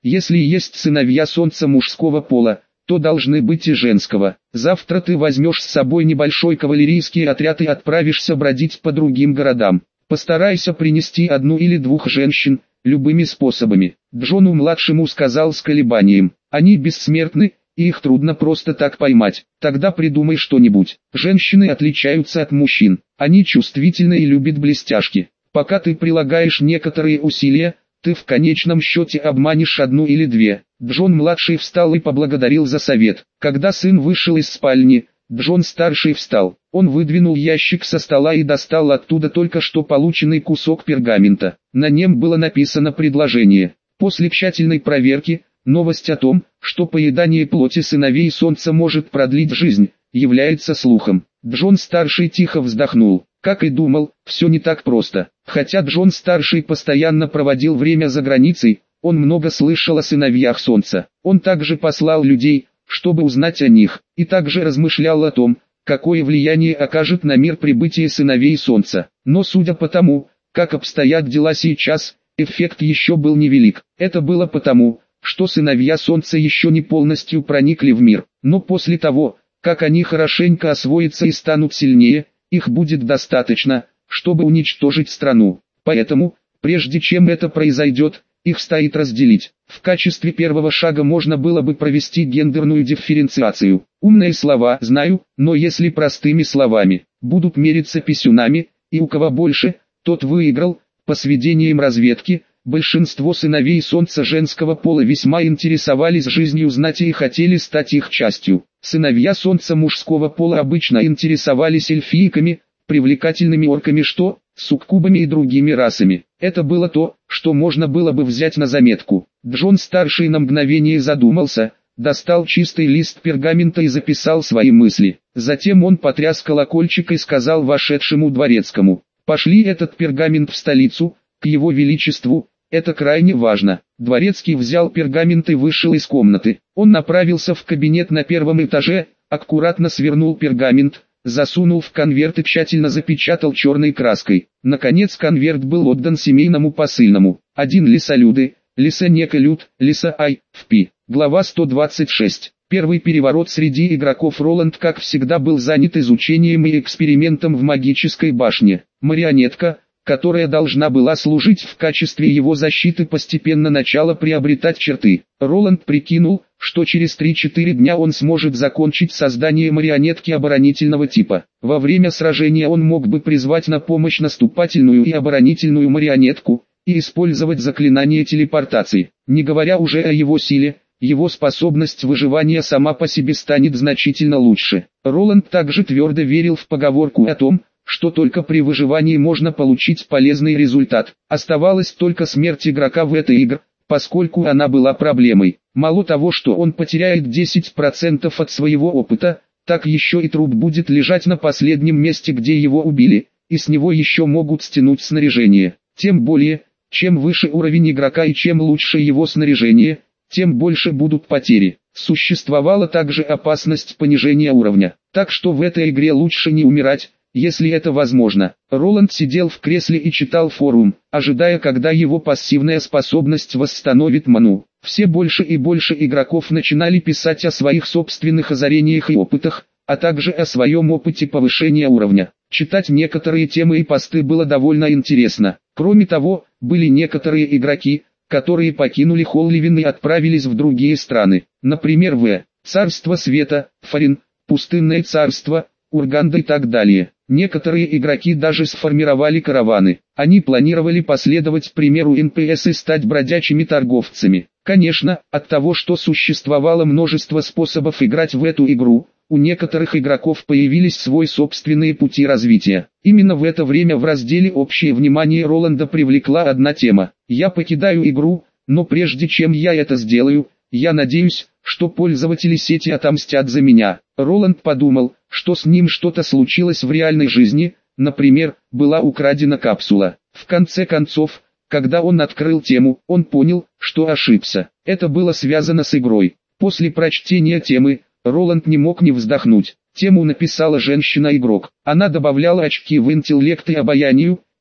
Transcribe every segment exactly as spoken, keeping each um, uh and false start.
Если есть сыновья солнца мужского пола, то должны быть и женского. Завтра ты возьмешь с собой небольшой кавалерийский отряд и отправишься бродить по другим городам. Постарайся принести одну или двух женщин, любыми способами. Джону-младшему сказал с колебанием: они бессмертны, и их трудно просто так поймать. Тогда придумай что-нибудь. Женщины отличаются от мужчин. Они чувствительны и любят блестяшки. Пока ты прилагаешь некоторые усилия, ты в конечном счете обманешь одну или две. Джон-младший встал и поблагодарил за совет. Когда сын вышел из спальни, Джон-старший встал. Он выдвинул ящик со стола и достал оттуда только что полученный кусок пергамента. На нем было написано предложение. После тщательной проверки, новость о том, что поедание плоти сыновей солнца может продлить жизнь, является слухом. Джон-старший тихо вздохнул. Как и думал, все не так просто. Хотя Джон-старший постоянно проводил время за границей, он много слышал о сыновьях солнца. Он также послал людей, чтобы узнать о них, и также размышлял о том, какое влияние окажет на мир прибытие сыновей солнца. Но судя по тому, как обстоят дела сейчас, эффект еще был невелик. Это было потому, что сыновья солнца еще не полностью проникли в мир. Но после того, как они хорошенько освоятся и станут сильнее, их будет достаточно, чтобы уничтожить страну. Поэтому, прежде чем это произойдет, их стоит разделить. В качестве первого шага можно было бы провести гендерную дифференциацию. Умные слова, знаю, но если простыми словами, будут мериться писюнами, и у кого больше, тот выиграл. По сведениям разведки, большинство сыновей солнца женского пола весьма интересовались жизнью знати и хотели стать их частью. Сыновья солнца мужского пола обычно интересовались эльфийками, привлекательными орками, что, суккубами и другими расами. Это было то, что можно было бы взять на заметку. Джон-старший на мгновение задумался, достал чистый лист пергамента и записал свои мысли. Затем он потряс колокольчик и сказал вошедшему дворецкому: «Пошли этот пергамент в столицу, к его величеству, это крайне важно». Дворецкий взял пергамент и вышел из комнаты. Он направился в кабинет на первом этаже, аккуратно свернул пергамент, засунул в конверт и тщательно запечатал черной краской. Наконец конверт был отдан семейному посыльному. Один лесолюды, лесонеколюд, лесоай, впи. Глава сто двадцать шесть. Первый переворот среди игроков. Роланд, как всегда, был занят изучением и экспериментом в магической башне. Марионетка, которая должна была служить в качестве его защиты, постепенно начала приобретать черты. Роланд прикинул, что через три-четыре дня он сможет закончить создание марионетки оборонительного типа. Во время сражения он мог бы призвать на помощь наступательную и оборонительную марионетку, и использовать заклинание телепортации. Не говоря уже о его силе, его способность выживания сама по себе станет значительно лучше. Роланд также твердо верил в поговорку о том, что только при выживании можно получить полезный результат. Оставалась только смерть игрока в этой игре, поскольку она была проблемой. Мало того, что он потеряет десять процентов от своего опыта, так еще и труп будет лежать на последнем месте, где его убили, и с него еще могут стянуть снаряжение. Тем более, чем выше уровень игрока и чем лучше его снаряжение, тем больше будут потери. Существовала также опасность понижения уровня, так что в этой игре лучше не умирать, если это возможно. Роланд сидел в кресле и читал форум, ожидая, когда его пассивная способность восстановит ману. Все больше и больше игроков начинали писать о своих собственных озарениях и опытах, а также о своем опыте повышения уровня. Читать некоторые темы и посты было довольно интересно. Кроме того, были некоторые игроки, которые покинули Холливин и отправились в другие страны. Например, в Царство Света, Фарин, Пустынное Царство, Урганда и так далее. Некоторые игроки даже сформировали караваны. Они планировали последовать примеру эн пи эс и стать бродячими торговцами. Конечно, от того, что существовало множество способов играть в эту игру, у некоторых игроков появились свои собственные пути развития. Именно в это время в разделе «Общее внимание» Роланда привлекла одна тема. «Я покидаю игру, но прежде чем я это сделаю, я надеюсь, что пользователи сети отомстят за меня». Роланд подумал, что с ним что-то случилось в реальной жизни, например, была украдена капсула. В конце концов, когда он открыл тему, он понял, что ошибся. Это было связано с игрой. После прочтения темы, Роланд не мог не вздохнуть. Тему написала женщина-игрок. Она добавляла очки в интеллект и обаянию,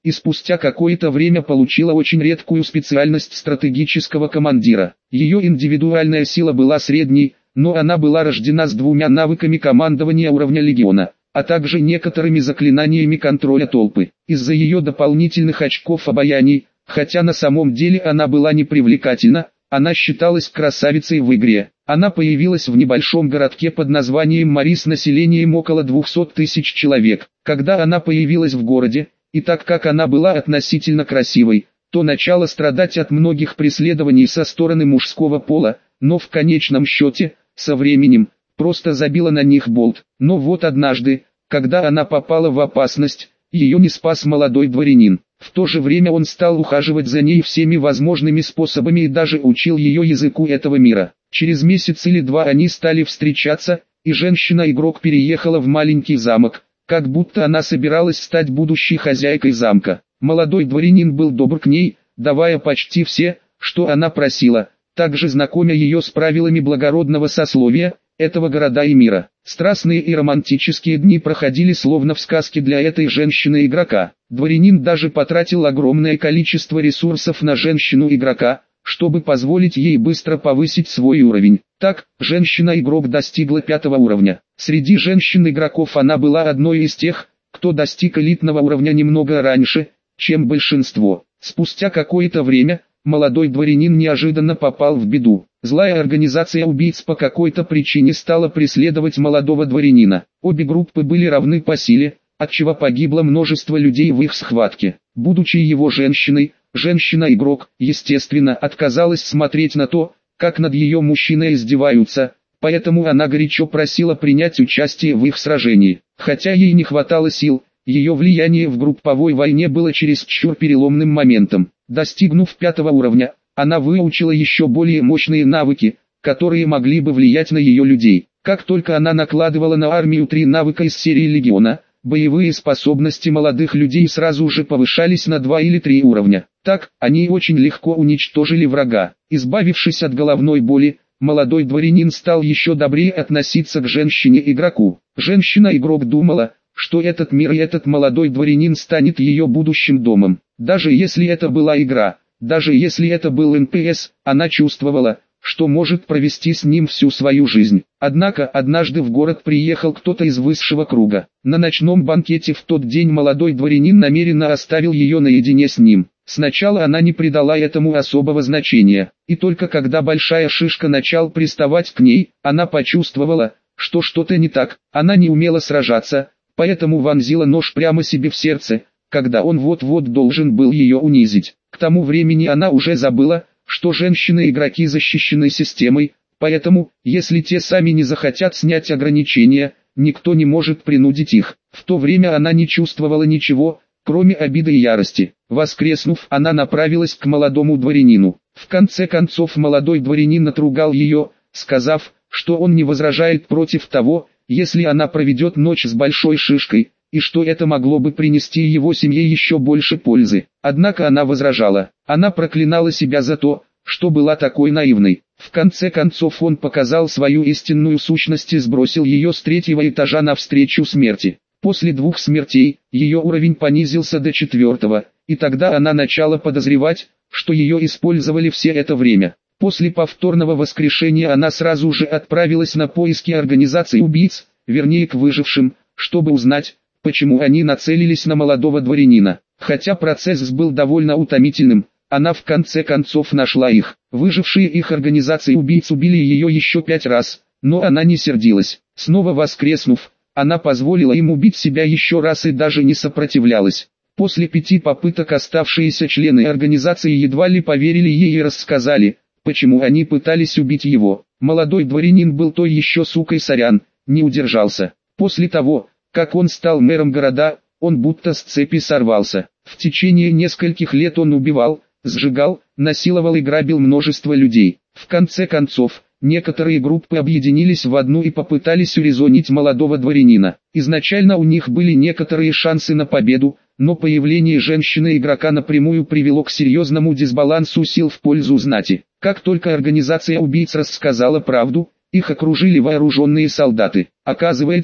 и спустя какое-то время получила очень редкую специальность стратегического командира. Ее индивидуальная сила была средней, но она была рождена с двумя навыками командования уровня легиона, а также некоторыми заклинаниями контроля толпы. Из-за ее дополнительных очков обаяний, хотя на самом деле она была непривлекательна, она считалась красавицей в игре. Она появилась в небольшом городке под названием Мари с населением около двухсот тысяч человек. Когда она появилась в городе, и так как она была относительно красивой, то начала страдать от многих преследований со стороны мужского пола, но в конечном счете, со временем, просто забила на них болт. Но вот однажды, когда она попала в опасность, ее не спас молодой дворянин. В то же время он стал ухаживать за ней всеми возможными способами и даже учил ее языку этого мира. Через месяц или два они стали встречаться, и женщина-игрок переехала в маленький замок, как будто она собиралась стать будущей хозяйкой замка. Молодой дворянин был добр к ней, давая почти все, что она просила, также знакомя ее с правилами благородного сословия этого города и мира. Страстные и романтические дни проходили словно в сказке для этой женщины-игрока. Дворянин даже потратил огромное количество ресурсов на женщину-игрока, чтобы позволить ей быстро повысить свой уровень. Так, женщина-игрок достигла пятого уровня. Среди женщин-игроков она была одной из тех, кто достиг элитного уровня немного раньше, чем большинство. Спустя какое-то время, молодой дворянин неожиданно попал в беду. Злая организация убийц по какой-то причине стала преследовать молодого дворянина. Обе группы были равны по силе, отчего погибло множество людей в их схватке. Будучи его женщиной, женщина-игрок, естественно, отказалась смотреть на то, как над ее мужчиной издеваются, поэтому она горячо просила принять участие в их сражении. Хотя ей не хватало сил, ее влияние в групповой войне было чересчур переломным моментом. Достигнув пятого уровня, она выучила еще более мощные навыки, которые могли бы влиять на ее людей. Как только она накладывала на армию три навыка из серии Легиона, боевые способности молодых людей сразу же повышались на два или три уровня. Так, они очень легко уничтожили врага. Избавившись от головной боли, молодой дворянин стал еще добрее относиться к женщине-игроку. Женщина-игрок думала, что этот мир и этот молодой дворянин станет ее будущим домом. Даже если это была игра, даже если это был эн пи эс, она чувствовала, что может провести с ним всю свою жизнь. Однако однажды в город приехал кто-то из высшего круга. На ночном банкете в тот день молодой дворянин намеренно оставил ее наедине с ним. Сначала она не придала этому особого значения, и только когда большая шишка начал приставать к ней, она почувствовала, что что-то не так. Она не умела сражаться, поэтому вонзила нож прямо себе в сердце, когда он вот-вот должен был ее унизить. К тому времени она уже забыла, что женщины-игроки защищены системой, поэтому, если те сами не захотят снять ограничения, никто не может принудить их. В то время она не чувствовала ничего, кроме обиды и ярости. Воскреснув, она направилась к молодому дворянину. В конце концов молодой дворянин отругал ее, сказав, что он не возражает против того, если она проведет ночь с большой шишкой, и что это могло бы принести его семье еще больше пользы. Однако она возражала. Она проклинала себя за то, что была такой наивной. В конце концов он показал свою истинную сущность и сбросил ее с третьего этажа навстречу смерти. После двух смертей, ее уровень понизился до четвертого, и тогда она начала подозревать, что ее использовали все это время. После повторного воскрешения она сразу же отправилась на поиски организации убийц, вернее к выжившим, чтобы узнать, почему они нацелились на молодого дворянина. Хотя процесс был довольно утомительным, она в конце концов нашла их. Выжившие их организации убийц убили ее еще пять раз, но она не сердилась. Снова воскреснув, она позволила им убить себя еще раз и даже не сопротивлялась. После пяти попыток оставшиеся члены организации едва ли поверили ей и рассказали, почему они пытались убить его. Молодой дворянин был той еще сукой сорян, не удержался. После того, как он стал мэром города, он будто с цепи сорвался. В течение нескольких лет он убивал, сжигал, насиловал и грабил множество людей. В конце концов, некоторые группы объединились в одну и попытались урезонить молодого дворянина. Изначально у них были некоторые шансы на победу, но появление женщины-игрока напрямую привело к серьезному дисбалансу сил в пользу знати. Как только организация убийц рассказала правду, их окружили вооруженные солдаты. Оказывается,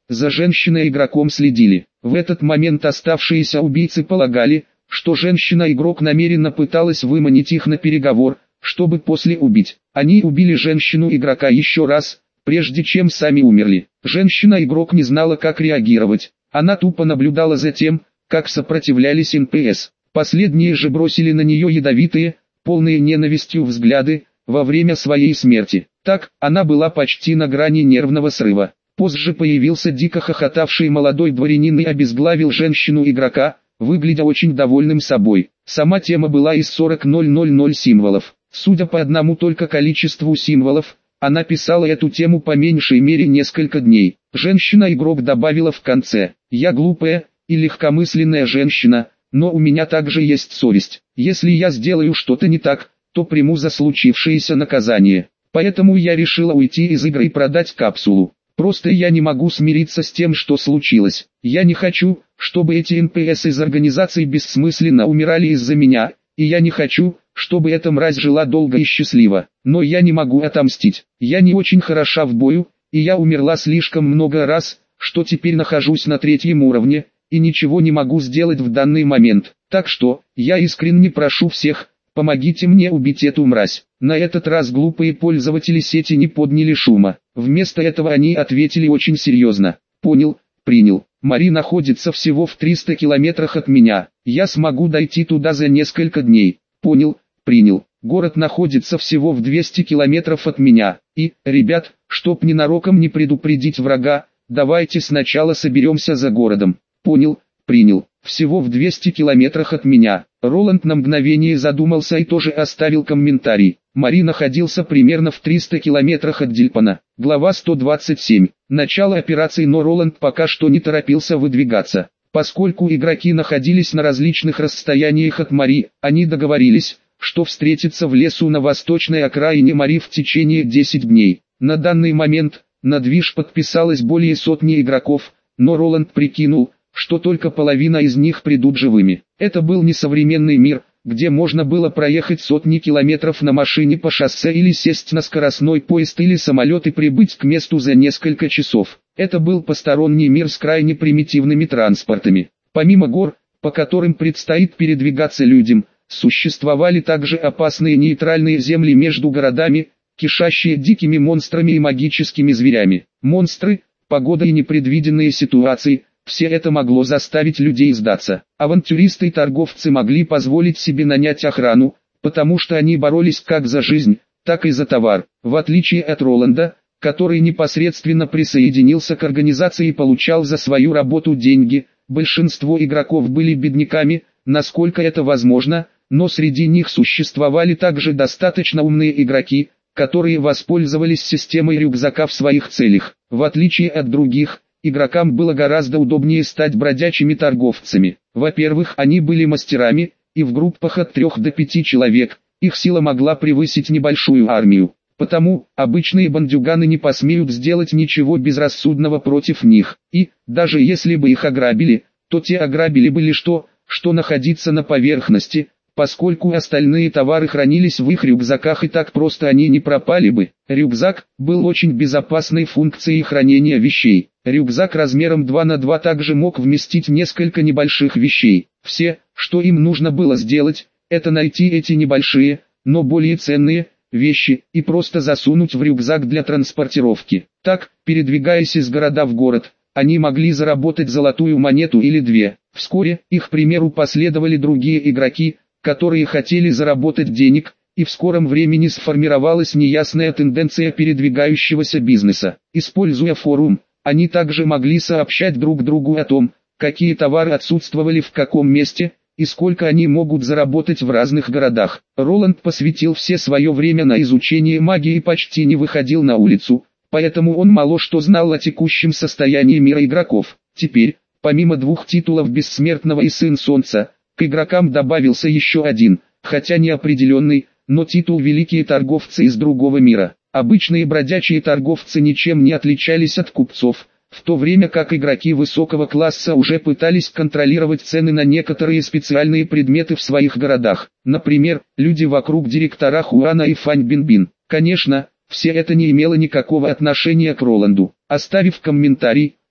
за женщиной-игроком следили. В этот момент оставшиеся убийцы полагали, что женщина-игрок намеренно пыталась выманить их на переговор, чтобы после убить. Они убили женщину-игрока еще раз, прежде чем сами умерли. Женщина-игрок не знала, как реагировать. Она тупо наблюдала за тем, как сопротивлялись эн пэ эс. Последние же бросили на нее ядовитые, полные ненавистью взгляды, во время своей смерти. Так, она была почти на грани нервного срыва. Позже появился дико хохотавший молодой дворянин и обезглавил женщину-игрока, выглядя очень довольным собой. Сама тема была из сорок тысяч символов. Судя по одному только количеству символов, она писала эту тему по меньшей мере несколько дней. Женщина-игрок добавила в конце: «Я глупая и легкомысленная женщина, но у меня также есть совесть. Если я сделаю что-то не так, то приму за случившееся наказание. Поэтому я решила уйти из игры и продать капсулу. Просто я не могу смириться с тем, что случилось. Я не хочу, чтобы эти эн пэ эс из организации бессмысленно умирали из-за меня, и я не хочу, чтобы эта мразь жила долго и счастливо. Но я не могу отомстить. Я не очень хороша в бою, и я умерла слишком много раз, что теперь нахожусь на третьем уровне, и ничего не могу сделать в данный момент. Так что, я искренне прошу всех, помогите мне убить эту мразь». На этот раз глупые пользователи сети не подняли шума. Вместо этого они ответили очень серьезно: «Понял, принял. Мари находится всего в триста километрах от меня. Я смогу дойти туда за несколько дней. Понял, принял. Город находится всего в двухстах километрах от меня. И, ребят, чтоб ненароком не предупредить врага, давайте сначала соберемся за городом. Понял, принял. Всего в двухстах километрах от меня». Роланд на мгновение задумался и тоже оставил комментарий. Мари находился примерно в триста километрах от Дильпана. Глава сто двадцать семь. Начало операции, но Роланд пока что не торопился выдвигаться. Поскольку игроки находились на различных расстояниях от Мари, они договорились, что встретятся в лесу на восточной окраине Мари в течение десяти дней. На данный момент, на движ подписалось более сотни игроков, но Роланд прикинул, что только половина из них придут живыми. Это был не современный мир, где можно было проехать сотни километров на машине по шоссе или сесть на скоростной поезд или самолет и прибыть к месту за несколько часов. Это был посторонний мир с крайне примитивными транспортами. Помимо гор, по которым предстоит передвигаться людям, существовали также опасные нейтральные земли между городами, кишащие дикими монстрами и магическими зверями. Монстры, погода и непредвиденные ситуации – все это могло заставить людей сдаться. Авантюристы и торговцы могли позволить себе нанять охрану, потому что они боролись как за жизнь, так и за товар. В отличие от Роланда, который непосредственно присоединился к организации и получал за свою работу деньги, большинство игроков были бедняками, насколько это возможно, но среди них существовали также достаточно умные игроки, которые воспользовались системой рюкзака в своих целях. В отличие от других, игрокам было гораздо удобнее стать бродячими торговцами. Во-первых, они были мастерами, и в группах от трех до пяти человек, их сила могла превысить небольшую армию. Потому, обычные бандюганы не посмеют сделать ничего безрассудного против них. И, даже если бы их ограбили, то те ограбили бы лишь то, что находится на поверхности, поскольку остальные товары хранились в их рюкзаках и так просто они не пропали бы. Рюкзак был очень безопасной функцией хранения вещей. Рюкзак размером два на два также мог вместить несколько небольших вещей. Все, что им нужно было сделать, это найти эти небольшие, но более ценные, вещи, и просто засунуть в рюкзак для транспортировки. Так, передвигаясь из города в город, они могли заработать золотую монету или две. Вскоре, их примеру последовали другие игроки, которые хотели заработать денег, и в скором времени сформировалась неясная тенденция передвигающегося бизнеса. Используя форум, они также могли сообщать друг другу о том, какие товары отсутствовали в каком месте, и сколько они могут заработать в разных городах. Роланд посвятил все свое время на изучение магии и почти не выходил на улицу, поэтому он мало что знал о текущем состоянии мира игроков. Теперь, помимо двух титулов Бессмертного и Сын Солнца, к игрокам добавился еще один, хотя неопределенный, но титул Великие Торговцы из другого мира. Обычные бродячие торговцы ничем не отличались от купцов, в то время как игроки высокого класса уже пытались контролировать цены на некоторые специальные предметы в своих городах. Например, люди вокруг директора Хуана и Фань Бинбин. Конечно, все это не имело никакого отношения к Роланду. Оставив комментарий,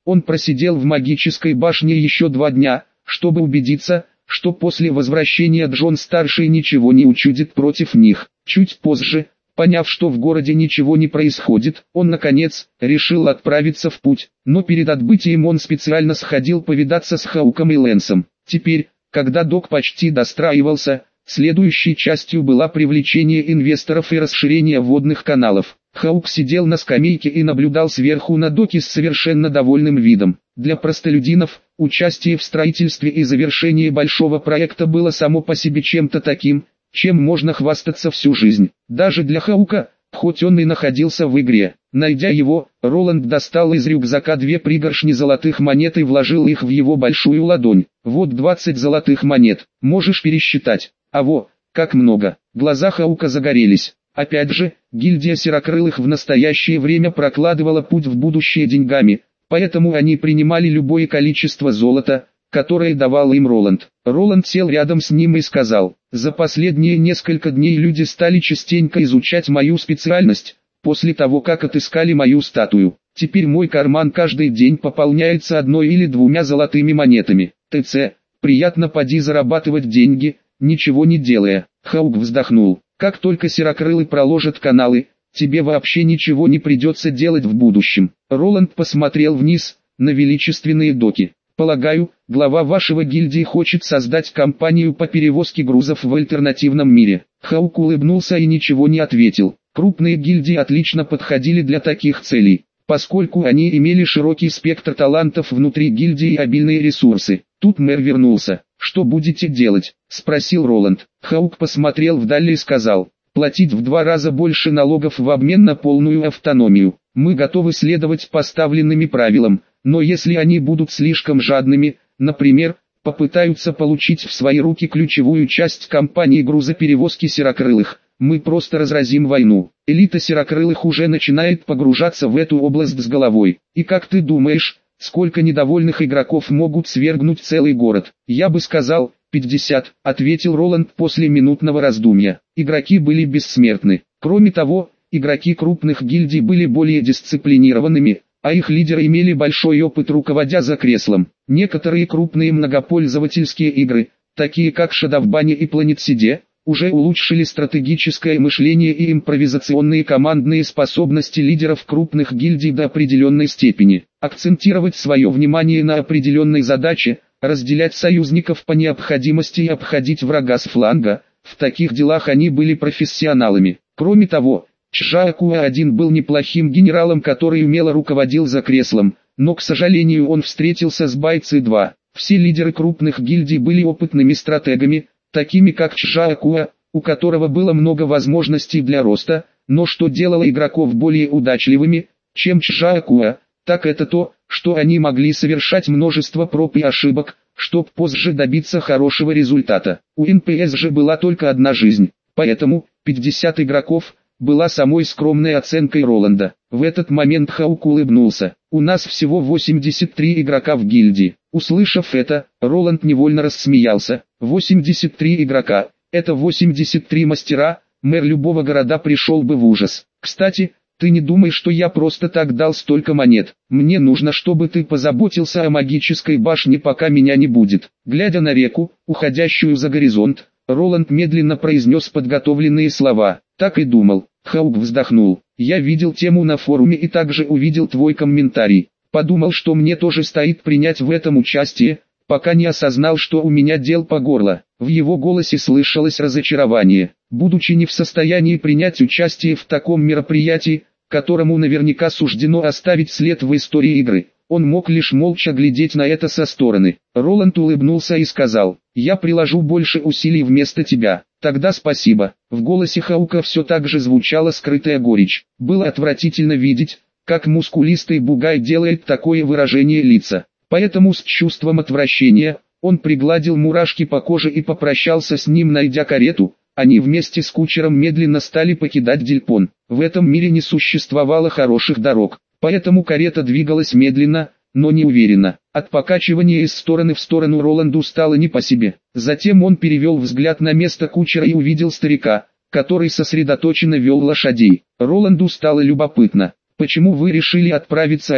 Он просидел в магической башне еще два дня, чтобы убедиться, что после возвращения Джон-старший ничего не учудит против них. Чуть позже, поняв, что в городе ничего не происходит, он наконец решил отправиться в путь, но перед отбытием он специально сходил повидаться с Хауком и Лэнсом. Теперь, когда док почти достраивался, следующей частью была привлечение инвесторов и расширение водных каналов. Хаук сидел на скамейке и наблюдал сверху на доке с совершенно довольным видом. Для простолюдинов, участие в строительстве и завершении большого проекта было само по себе чем-то таким, чем можно хвастаться всю жизнь. Даже для Хаука, хоть он и находился в игре. Найдя его, Роланд достал из рюкзака две пригоршни золотых монет и вложил их в его большую ладонь. Вот двадцать золотых монет, можешь пересчитать. А во, как много. Глаза Хаука загорелись. Опять же, гильдия Серокрылых в настоящее время прокладывала путь в будущее деньгами, поэтому они принимали любое количество золота, которое давал им Роланд. Роланд сел рядом с ним и сказал: «За последние несколько дней люди стали частенько изучать мою специальность, после того как отыскали мою статую. Теперь мой карман каждый день пополняется одной или двумя золотыми монетами. ТЦ, приятно поди зарабатывать деньги, ничего не делая». Хаук вздохнул. «Как только Серокрылы проложат каналы, тебе вообще ничего не придется делать в будущем». Роланд посмотрел вниз, на величественные доки. «Полагаю, глава вашего гильдии хочет создать компанию по перевозке грузов в альтернативном мире». Хаук улыбнулся и ничего не ответил. Крупные гильдии отлично подходили для таких целей, поскольку они имели широкий спектр талантов внутри гильдии и обильные ресурсы. Тут мэр вернулся. «Что будете делать?» – спросил Роланд. Хаук посмотрел вдаль и сказал: «Платить в два раза больше налогов в обмен на полную автономию. Мы готовы следовать поставленным правилам, но если они будут слишком жадными, например, попытаются получить в свои руки ключевую часть компании грузоперевозки Серокрылых, мы просто разразим войну. Элита Серокрылых уже начинает погружаться в эту область с головой. И как ты думаешь, сколько недовольных игроков могут свергнуть целый город?» «Я бы сказал, пятьдесят», — ответил Роланд после минутного раздумья. Игроки были бессмертны. Кроме того, игроки крупных гильдий были более дисциплинированными, а их лидеры имели большой опыт, руководя за креслом. Некоторые крупные многопользовательские игры, такие как Shadow Bunny и Planet Seed, уже улучшили стратегическое мышление и импровизационные командные способности лидеров крупных гильдий до определенной степени. Акцентировать свое внимание на определенной задаче, разделять союзников по необходимости и обходить врага с фланга, в таких делах они были профессионалами. Кроме того, Чжаокуа-один был неплохим генералом, который умело руководил за креслом, но, к сожалению, он встретился с Байци-два. Все лидеры крупных гильдий были опытными стратегами, такими как Чжаокуа, у которого было много возможностей для роста, но что делало игроков более удачливыми, чем Чжаокуа, так это то, что они могли совершать множество проб и ошибок, чтобы позже добиться хорошего результата. У эн пи эс же была только одна жизнь, поэтому пятьдесят игроков была самой скромной оценкой Роланда. В этот момент Хаук улыбнулся. «У нас всего восемьдесят три игрока в гильдии». Услышав это, Роланд невольно рассмеялся. восемьдесят три игрока, это восемьдесят три мастера, мэр любого города пришел бы в ужас. Кстати, ты не думай, что я просто так дал столько монет. Мне нужно, чтобы ты позаботился о магической башне, пока меня не будет. Глядя на реку, уходящую за горизонт, Роланд медленно произнес подготовленные слова. «Так и думал». Хаук вздохнул. «Я видел тему на форуме и также увидел твой комментарий. Подумал, что мне тоже стоит принять в этом участие, пока не осознал, что у меня дел по горло». В его голосе слышалось разочарование. Будучи не в состоянии принять участие в таком мероприятии, которому наверняка суждено оставить след в истории игры, он мог лишь молча глядеть на это со стороны. Роланд улыбнулся и сказал: «Я приложу больше усилий вместо тебя». «Тогда спасибо». В голосе Хаука все так же звучала скрытая горечь. Было отвратительно видеть, как мускулистый бугай делает такое выражение лица. Поэтому с чувством отвращения, он пригладил мурашки по коже и попрощался с ним, найдя карету. Они вместе с кучером медленно стали покидать Дельпон. В этом мире не существовало хороших дорог, поэтому карета двигалась медленно, но не уверенно. От покачивания из стороны в сторону Роланду стало не по себе. Затем он перевел взгляд на место кучера и увидел старика, который сосредоточенно вел лошадей. Роланду стало любопытно: «Почему вы решили отправиться один,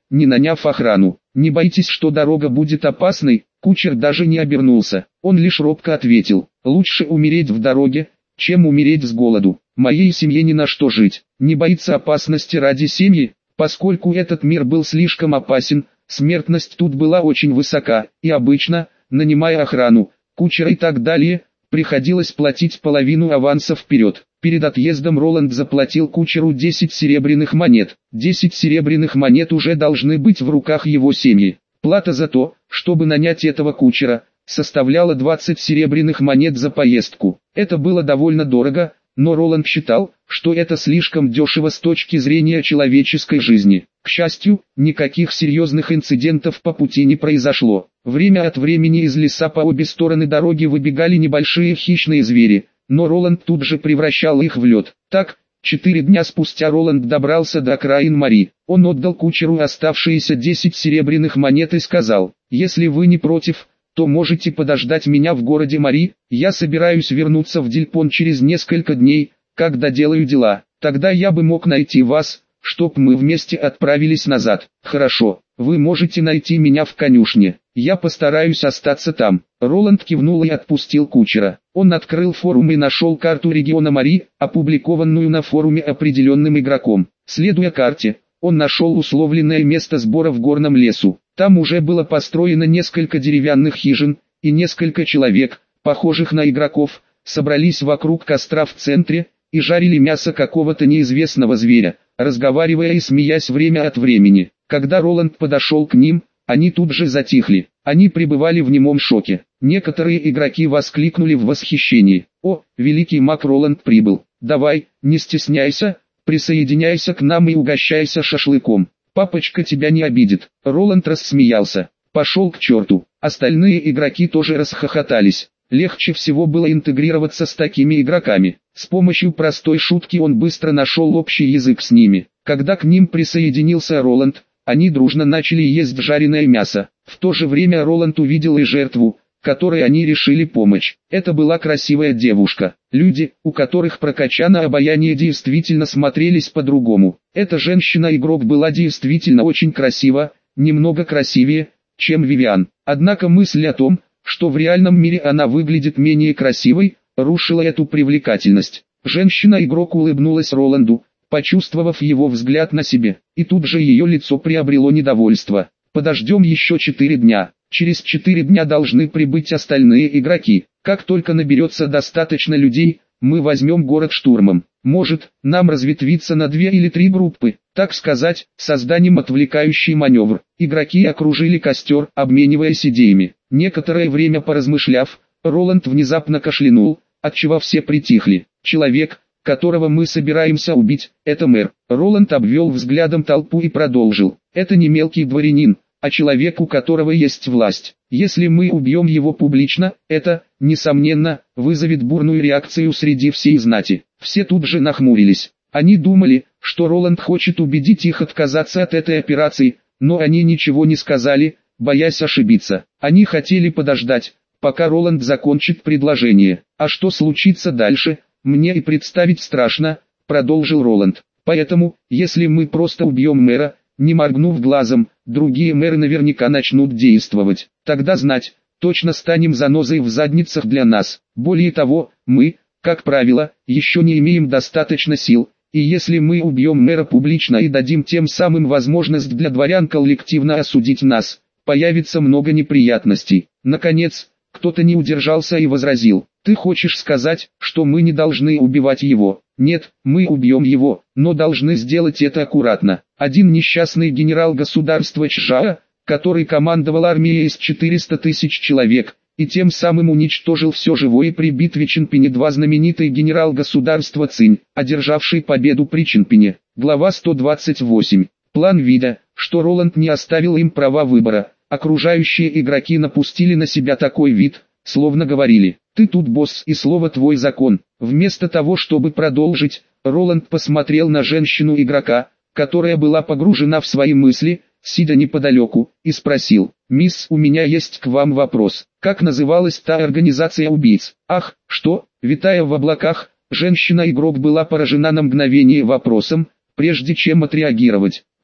не наняв охрану. «Не боитесь, что дорога будет опасной?» Кучер даже не обернулся. Он лишь робко ответил: «Лучше умереть в дороге, чем умереть с голоду. Моей семье ни на что жить». Не боится опасности ради семьи? Поскольку этот мир был слишком опасен, смертность тут была очень высока, и обычно, нанимая охрану, кучера и так далее, приходилось платить половину аванса вперед. Перед отъездом Роланд заплатил кучеру десять серебряных монет. десять серебряных монет уже должны быть в руках его семьи. Плата за то, чтобы нанять этого кучера, составляла двадцать серебряных монет за поездку. Это было довольно дорого, но Роланд считал, что это слишком дешево с точки зрения человеческой жизни. К счастью, никаких серьезных инцидентов по пути не произошло. Время от времени из леса по обе стороны дороги выбегали небольшие хищные звери, но Роланд тут же превращал их в лед. Так, четыре дня спустя Роланд добрался до окраин Мари. Он отдал кучеру оставшиеся десять серебряных монет и сказал: «Если вы не против, то можете подождать меня в городе Мари, я собираюсь вернуться в Дильпон через несколько дней, когда делаю дела, тогда я бы мог найти вас, чтоб мы вместе отправились назад». «Хорошо, вы можете найти меня в конюшне, я постараюсь остаться там». Роланд кивнул и отпустил кучера. Он открыл форум и нашел карту региона Мари, опубликованную на форуме определенным игроком. Следуя карте, он нашел условленное место сбора в горном лесу. Там уже было построено несколько деревянных хижин, и несколько человек, похожих на игроков, собрались вокруг костра в центре, и жарили мясо какого-то неизвестного зверя, разговаривая и смеясь время от времени. Когда Роланд подошел к ним, они тут же затихли. Они пребывали в немом шоке. Некоторые игроки воскликнули в восхищении: «О, великий маг Роланд прибыл! Давай, не стесняйся, присоединяйся к нам и угощайся шашлыком. Папочка тебя не обидит». Роланд рассмеялся. «Пошел к черту». Остальные игроки тоже расхохотались. Легче всего было интегрироваться с такими игроками. С помощью простой шутки он быстро нашел общий язык с ними. Когда к ним присоединился Роланд, они дружно начали есть жареное мясо. В то же время Роланд увидел и жертву, которой они решили помочь. Это была красивая девушка. Люди, у которых прокачано обаяние, действительно смотрелись по-другому. Эта женщина-игрок была действительно очень красива, немного красивее, чем Вивиан. Однако мысль о том, что в реальном мире она выглядит менее красивой, рушила эту привлекательность. Женщина-игрок улыбнулась Роланду, почувствовав его взгляд на себе, и тут же ее лицо приобрело недовольство. «Подождем еще четыре дня. Через четыре дня должны прибыть остальные игроки. Как только наберется достаточно людей, мы возьмем город штурмом. Может, нам разветвиться на две или три группы, так сказать, созданием отвлекающий маневр». Игроки окружили костер, обмениваясь идеями. Некоторое время поразмышляв, Роланд внезапно кашлянул, отчего все притихли. «Человек, которого мы собираемся убить, это мэр». Роланд обвел взглядом толпу и продолжил: «Это не мелкий дворянин, а человек, у которого есть власть. Если мы убьем его публично, это, несомненно, вызовет бурную реакцию среди всей знати». Все тут же нахмурились. Они думали, что Роланд хочет убедить их отказаться от этой операции, но они ничего не сказали, боясь ошибиться. Они хотели подождать, пока Роланд закончит предложение. «А что случится дальше, мне и представить страшно», — продолжил Роланд. «Поэтому, если мы просто убьем мэра, не моргнув глазом, другие мэры наверняка начнут действовать. Тогда знать, точно станем занозой в задницах для нас. Более того, мы, как правило, еще не имеем достаточно сил, и если мы убьем мэра публично и дадим тем самым возможность для дворян коллективно осудить нас, появится много неприятностей». Наконец, кто-то не удержался и возразил: «Ты хочешь сказать, что мы не должны убивать его?» «Нет, мы убьем его, но должны сделать это аккуратно». Один несчастный генерал государства Чжао, который командовал армией из четырёхсот тысяч человек, и тем самым уничтожил все живое при битве Чинпине. Два знаменитый генерал государства Цинь, одержавший победу при Чинпине. Глава сто двадцать восемь. План. Видя, что Роланд не оставил им права выбора, окружающие игроки напустили на себя такой вид, словно говорили: «Ты тут босс и слово твой закон». Вместо того, чтобы продолжить, Роланд посмотрел на женщину-игрока, которая была погружена в свои мысли, сидя неподалеку, и спросил: «Мисс, у меня есть к вам вопрос. Как называлась та организация убийц?» «Ах, что?» Витая в облаках, женщина-игрок была поражена на мгновение вопросом, прежде чем отреагировать.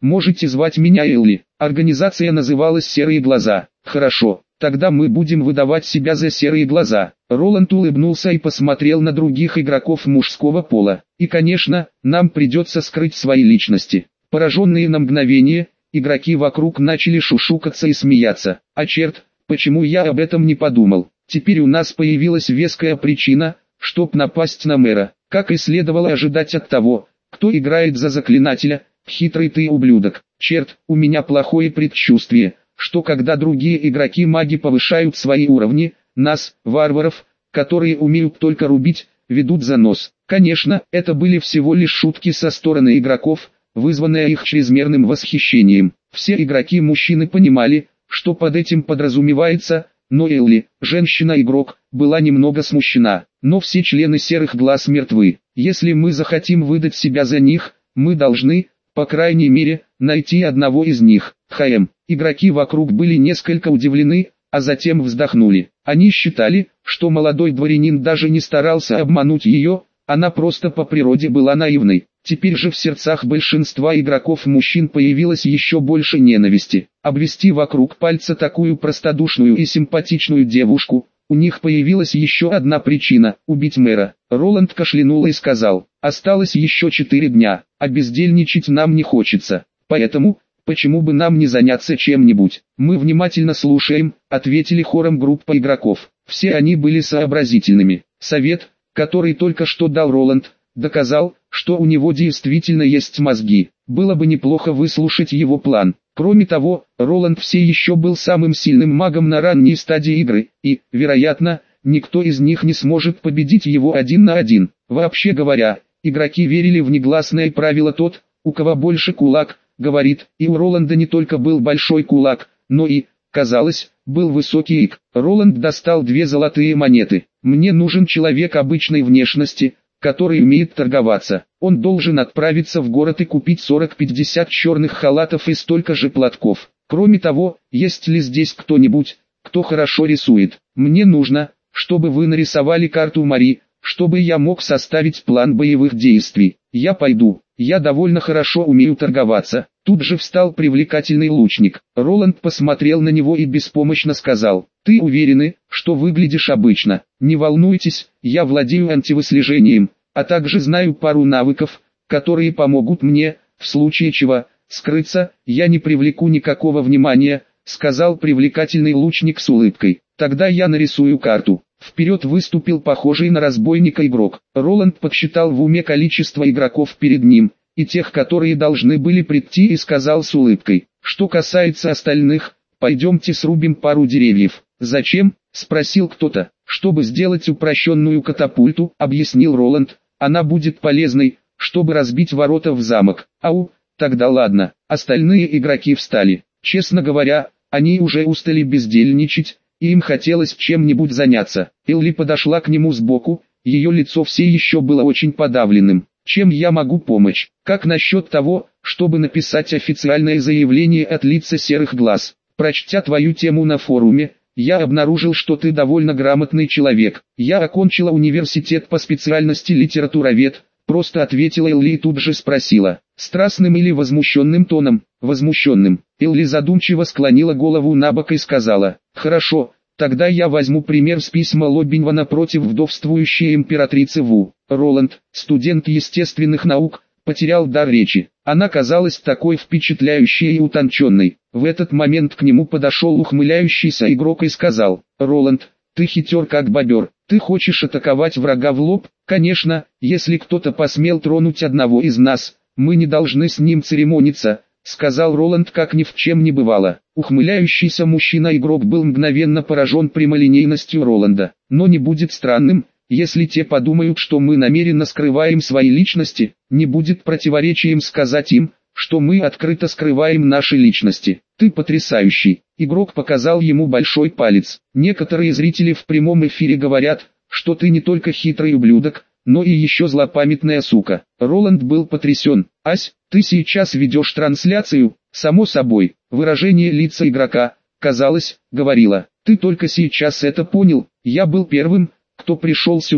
Можете звать меня Элли. Организация называлась «Серые глаза». Хорошо, тогда мы будем выдавать себя за серые глаза. Роланд улыбнулся и посмотрел на других игроков мужского пола. И конечно, нам придется скрыть свои личности. Пораженные на мгновение, игроки вокруг начали шушукаться и смеяться. А черт, почему я об этом не подумал? Теперь у нас появилась веская причина, чтоб напасть на мэра. Как и следовало ожидать от того, кто играет за заклинателя. Хитрый ты ублюдок. Черт, у меня плохое предчувствие, что когда другие игроки-маги повышают свои уровни, нас, варваров, которые умеют только рубить, ведут за нос. Конечно, это были всего лишь шутки со стороны игроков, вызванные их чрезмерным восхищением. Все игроки-мужчины понимали, что под этим подразумевается, но Элли, женщина-игрок, была немного смущена. Но все члены серых глаз мертвы. Если мы захотим выдать себя за них, мы должны, по крайней мере, найти одного из них. Хм. Игроки вокруг были несколько удивлены, а затем вздохнули. Они считали, что молодой дворянин даже не старался обмануть ее, она просто по природе была наивной. Теперь же в сердцах большинства игроков-мужчин появилось еще больше ненависти. Обвести вокруг пальца такую простодушную и симпатичную девушку, у них появилась еще одна причина – убить мэра. Роланд кашлянул и сказал: «Осталось еще четыре дня, а бездельничать нам не хочется, поэтому, почему бы нам не заняться чем-нибудь?» «Мы внимательно слушаем», – ответили хором группа игроков. Все они были сообразительными. Совет, который только что дал Роланд, доказал, что у него действительно есть мозги. Было бы неплохо выслушать его план. Кроме того, Роланд все еще был самым сильным магом на ранней стадии игры, и, вероятно, никто из них не сможет победить его один на один. Вообще говоря, игроки верили в негласное правило «тот, у кого больше кулак, говорит», и у Роланда не только был большой кулак, но и, казалось, был высокий ик. Роланд достал две золотые монеты. «Мне нужен человек обычной внешности, который умеет торговаться. Он должен отправиться в город и купить сорок-пятьдесят черных халатов и столько же платков. Кроме того, есть ли здесь кто-нибудь, кто хорошо рисует? Мне нужно, чтобы вы нарисовали карту Мари, чтобы я мог составить план боевых действий. Я пойду, я довольно хорошо умею торговаться». Тут же встал привлекательный лучник. Роланд посмотрел на него и беспомощно сказал: «Ты уверены, что выглядишь обычно? Не волнуйтесь, я владею антивыслежением, а также знаю пару навыков, которые помогут мне, в случае чего, скрыться. Я не привлеку никакого внимания», — сказал привлекательный лучник с улыбкой. «Тогда я нарисую карту». Вперед выступил похожий на разбойника игрок. Роланд подсчитал в уме количество игроков перед ним, и тех, которые должны были прийти, и сказал с улыбкой: «Что касается остальных, пойдемте срубим пару деревьев». «Зачем?» — спросил кто-то. «Чтобы сделать упрощенную катапульту», — объяснил Роланд. «Она будет полезной, чтобы разбить ворота в замок». «Ау, тогда ладно». Остальные игроки встали. Честно говоря, они уже устали бездельничать, и им хотелось чем-нибудь заняться. Элли подошла к нему сбоку, ее лицо все еще было очень подавленным. «Чем я могу помочь? Как насчет того, чтобы написать официальное заявление от лица серых глаз? Прочтя твою тему на форуме, я обнаружил, что ты довольно грамотный человек. Я окончила университет по специальности литературовед», — просто ответила Элли и тут же спросила: «Страстным или возмущенным тоном?» «Возмущенным». Элли задумчиво склонила голову набок и сказала: «Хорошо, тогда я возьму пример с письма Лоббинвана против вдовствующей императрицы Ву». Роланд, студент естественных наук, потерял дар речи. Она казалась такой впечатляющей и утонченной. В этот момент к нему подошел ухмыляющийся игрок и сказал: «Роланд, ты хитер как бобер. Ты хочешь атаковать врага в лоб? Конечно, если кто-то посмел тронуть одного из нас, мы не должны с ним церемониться», — сказал Роланд, как ни в чем не бывало. Ухмыляющийся мужчина-игрок был мгновенно поражен прямолинейностью Роланда. «Но не будет странным, если те подумают, что мы намеренно скрываем свои личности, не будет противоречием сказать им, что мы открыто скрываем наши личности. Ты потрясающий». Игрок показал ему большой палец. «Некоторые зрители в прямом эфире говорят, что ты не только хитрый ублюдок, но и еще злопамятная сука». Роланд был потрясен. «Ась, ты сейчас ведешь трансляцию?» Само собой, выражение лица игрока, казалось, говорило: «Ты только сейчас это понял. Я был первым, кто пришел сюда,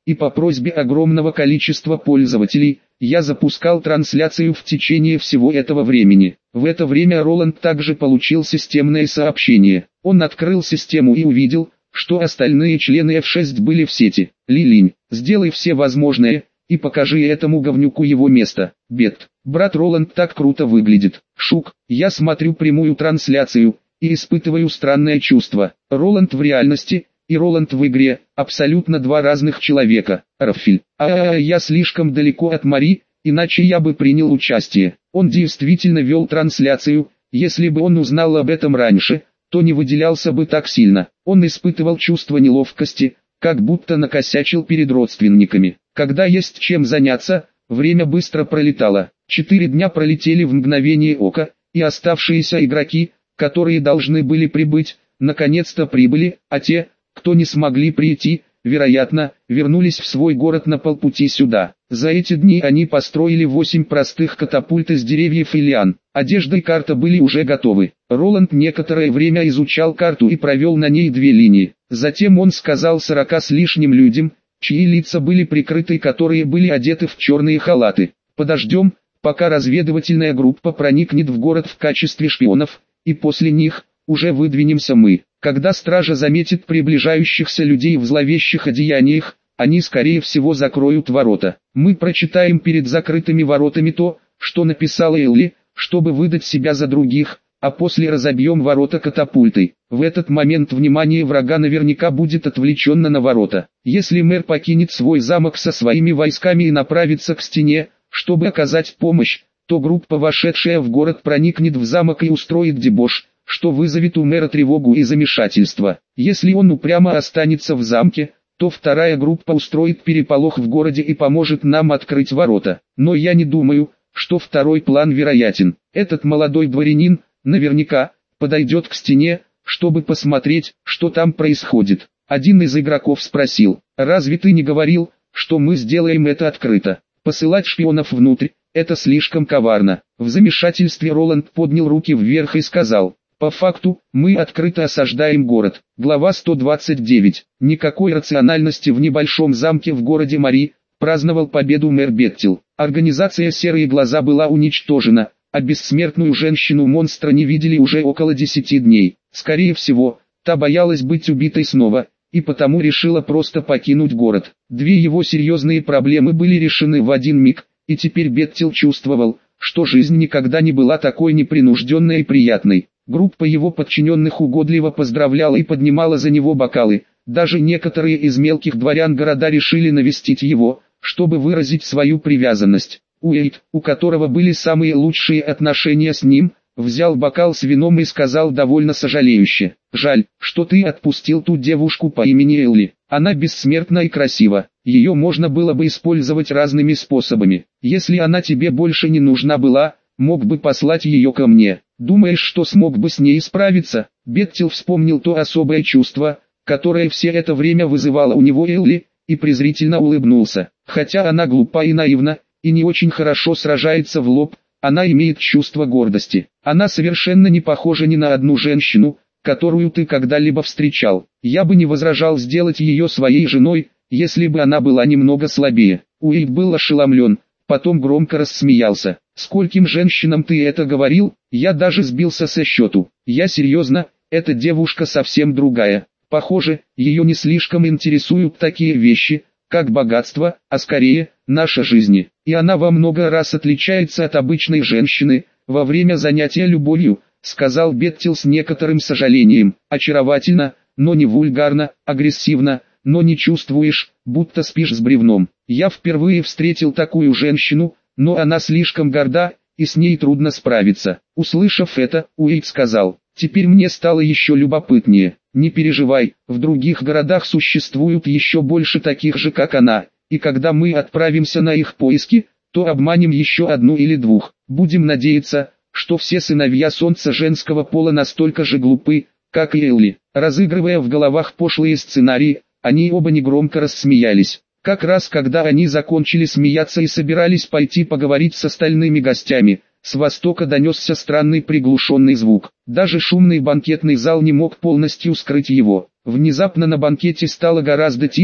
и по просьбе огромного количества пользователей, я запускал трансляцию в течение всего этого времени. В это время Роланд также получил системное сообщение. Он открыл систему и увидел, что остальные члены эф шесть были в сети. Лилинь, сделай все возможное, и покажи этому говнюку его место. Бет, брат Роланд так круто выглядит. Шук, я смотрю прямую трансляцию, и испытываю странное чувство. Роланд в реальности, и Роланд в игре, абсолютно два разных человека. Рафиль, а, -а, -а я слишком далеко от Мари, иначе я бы принял участие. Он действительно вел трансляцию, если бы он узнал об этом раньше, то не выделялся бы так сильно. Он испытывал чувство неловкости, как будто накосячил перед родственниками. Когда есть чем заняться, время быстро пролетало. Четыре дня пролетели в мгновение ока, и оставшиеся игроки, которые должны были прибыть, наконец-то прибыли, а те, кто не смогли прийти, вероятно, вернулись в свой город на полпути сюда. За эти дни они построили восемь простых катапульт из деревьев и лиан. Одежда и карта были уже готовы. Роланд некоторое время изучал карту и провел на ней две линии. Затем он сказал сорока с лишним людям, чьи лица были прикрыты и которые были одеты в черные халаты: подождем, пока разведывательная группа проникнет в город в качестве шпионов, и после них уже выдвинемся мы. Когда стража заметит приближающихся людей в зловещих одеяниях, они скорее всего закроют ворота. Мы прочитаем перед закрытыми воротами то, что написала Элли, чтобы выдать себя за других, а после разобьем ворота катапультой. В этот момент внимание врага наверняка будет отвлечено на ворота. Если мэр покинет свой замок со своими войсками и направится к стене, чтобы оказать помощь, то группа, вошедшая в город, проникнет в замок и устроит дебош, что вызовет у мэра тревогу и замешательство. Если он упрямо останется в замке, то вторая группа устроит переполох в городе и поможет нам открыть ворота. Но я не думаю, что второй план вероятен. Этот молодой дворянин, наверняка, подойдет к стене, чтобы посмотреть, что там происходит. Один из игроков спросил: «Разве ты не говорил, что мы сделаем это открыто? Посылать шпионов внутрь – это слишком коварно». В замешательстве Роланд поднял руки вверх и сказал: «По факту, мы открыто осаждаем город». Глава сто двадцать девять. Никакой рациональности в небольшом замке в городе Мари, праздновал победу мэр Беттил. Организация «Серые глаза» была уничтожена, а бессмертную женщину-монстра не видели уже около десяти дней. Скорее всего, та боялась быть убитой снова, и потому решила просто покинуть город. Две его серьезные проблемы были решены в один миг, и теперь Беттил чувствовал, что жизнь никогда не была такой непринужденной и приятной. Группа его подчиненных угодливо поздравляла и поднимала за него бокалы. Даже некоторые из мелких дворян города решили навестить его, чтобы выразить свою привязанность. Уэйд, у которого были самые лучшие отношения с ним, взял бокал с вином и сказал довольно сожалеюще: «Жаль, что ты отпустил ту девушку по имени Элли. Она бессмертна и красива. Ее можно было бы использовать разными способами. Если она тебе больше не нужна была, мог бы послать ее ко мне. Думаешь, что смог бы с ней справиться?» Беттил вспомнил то особое чувство, которое все это время вызывало у него Элли, и презрительно улыбнулся. Хотя она глупа и наивна, и не очень хорошо сражается в лоб, она имеет чувство гордости. Она совершенно не похожа ни на одну женщину, которую ты когда-либо встречал. Я бы не возражал сделать ее своей женой, если бы она была немного слабее. Уэйд был ошеломлен, потом громко рассмеялся. «Скольким женщинам ты это говорил? Я даже сбился со счету. Я серьезно, эта девушка совсем другая. Похоже, ее не слишком интересуют такие вещи, как богатство, а скорее, наша жизнь. И она во много раз отличается от обычной женщины, во время занятия любовью», сказал Беттил с некоторым сожалением. «Очаровательно, но не вульгарно, агрессивно, но не чувствуешь, будто спишь с бревном. Я впервые встретил такую женщину, но она слишком горда, и с ней трудно справиться». Услышав это, Уэйд сказал: «Теперь мне стало еще любопытнее. Не переживай, в других городах существуют еще больше таких же, как она, и когда мы отправимся на их поиски, то обманем еще одну или двух. Будем надеяться, что все сыновья солнца женского пола настолько же глупы, как и Элли». Разыгрывая в головах пошлые сценарии, они оба негромко рассмеялись. Как раз когда они закончили смеяться и собирались пойти поговорить с остальными гостями, с востока донесся странный приглушенный звук. Даже шумный банкетный зал не мог полностью скрыть его. Внезапно на банкете стало гораздо тише,